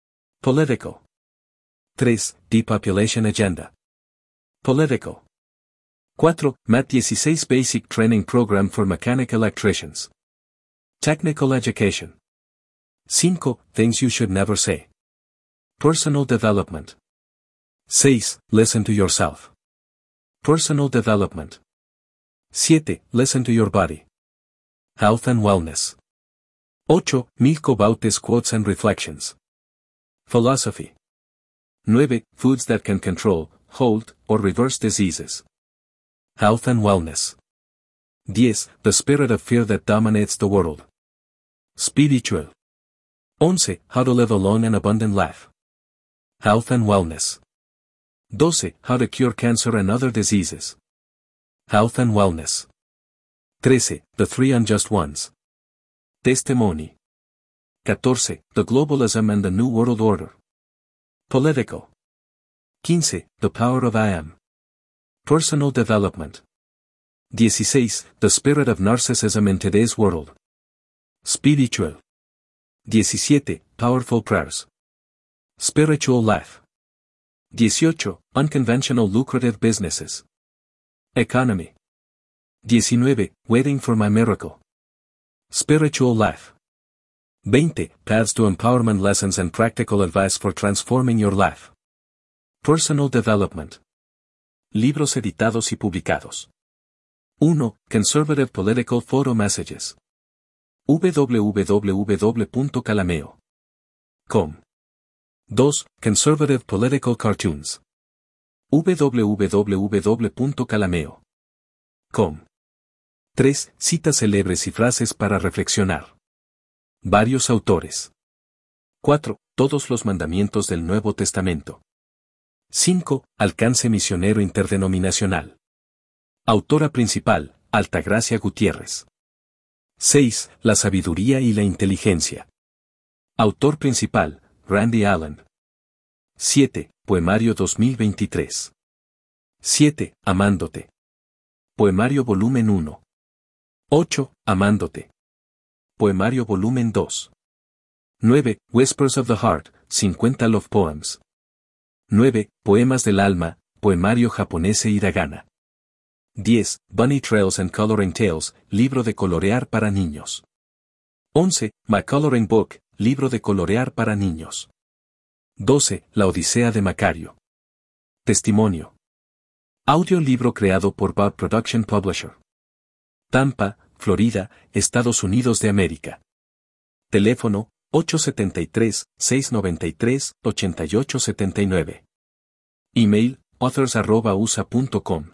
Political. tres. Depopulation Agenda. Political. cuatro. Mat dieciséis Basic Training Program for Mechanic Electricians. Technical Education. cinco. Things you should never say. Personal Development. seis. Listen to yourself. Personal Development. siete. Listen to your body. Health and Wellness. ocho. Milko Baute's Quotes and Reflections. Philosophy. nueve. Foods that can control, hold, or reverse diseases. Health and Wellness. ten. The spirit of fear that dominates the world. Spiritual. eleven. How to live a long and abundant life. Health and Wellness. twelve. How to cure cancer and other diseases. Health and Wellness. thirteen. The Three Unjust Ones. Testimony. fourteen. The Globalism and the New World Order. Political. fifteen. The Power of I Am. Personal Development. sixteen. The Spirit of Narcissism in Today's World. Spiritual. seventeen. Powerful Prayers. Spiritual Life. eighteen. Unconventional Lucrative Businesses. Economy. nineteen. Waiting for My Miracle. Spiritual Life. twenty. Paths to Empowerment Lessons and Practical Advice for Transforming Your Life. Personal Development. Libros editados y publicados. uno. Conservative Political Photo Messages. w w w punto calameo punto com. dos. Conservative Political Cartoons. w w w punto calameo punto com. tres. Citas célebres y frases para reflexionar. Varios autores. cuatro. Todos los mandamientos del Nuevo Testamento. cinco. Alcance misionero interdenominacional. Autora principal, Altagracia Gutiérrez. seis. La sabiduría y la inteligencia. Autor principal, Randy Allen. siete. Poemario dos mil veintitrés. siete. Amándote. Poemario volumen uno. ocho. Amándote. Poemario volumen dos. nueve. Whispers of the Heart, cincuenta Love Poems. nueve. Poemas del alma, poemario japonés e hiragana. diez. Bunny Trails and Coloring Tales, libro de colorear para niños. once. My Coloring Book, libro de colorear para niños. doce. La Odisea de Macario. Testimonio. Audiolibro creado por Bob Production Publisher. Tampa, Florida, Estados Unidos de América. Teléfono, ocho siete tres, seis nueve tres, ocho ocho siete nueve. Email, authors arroba u s a punto com.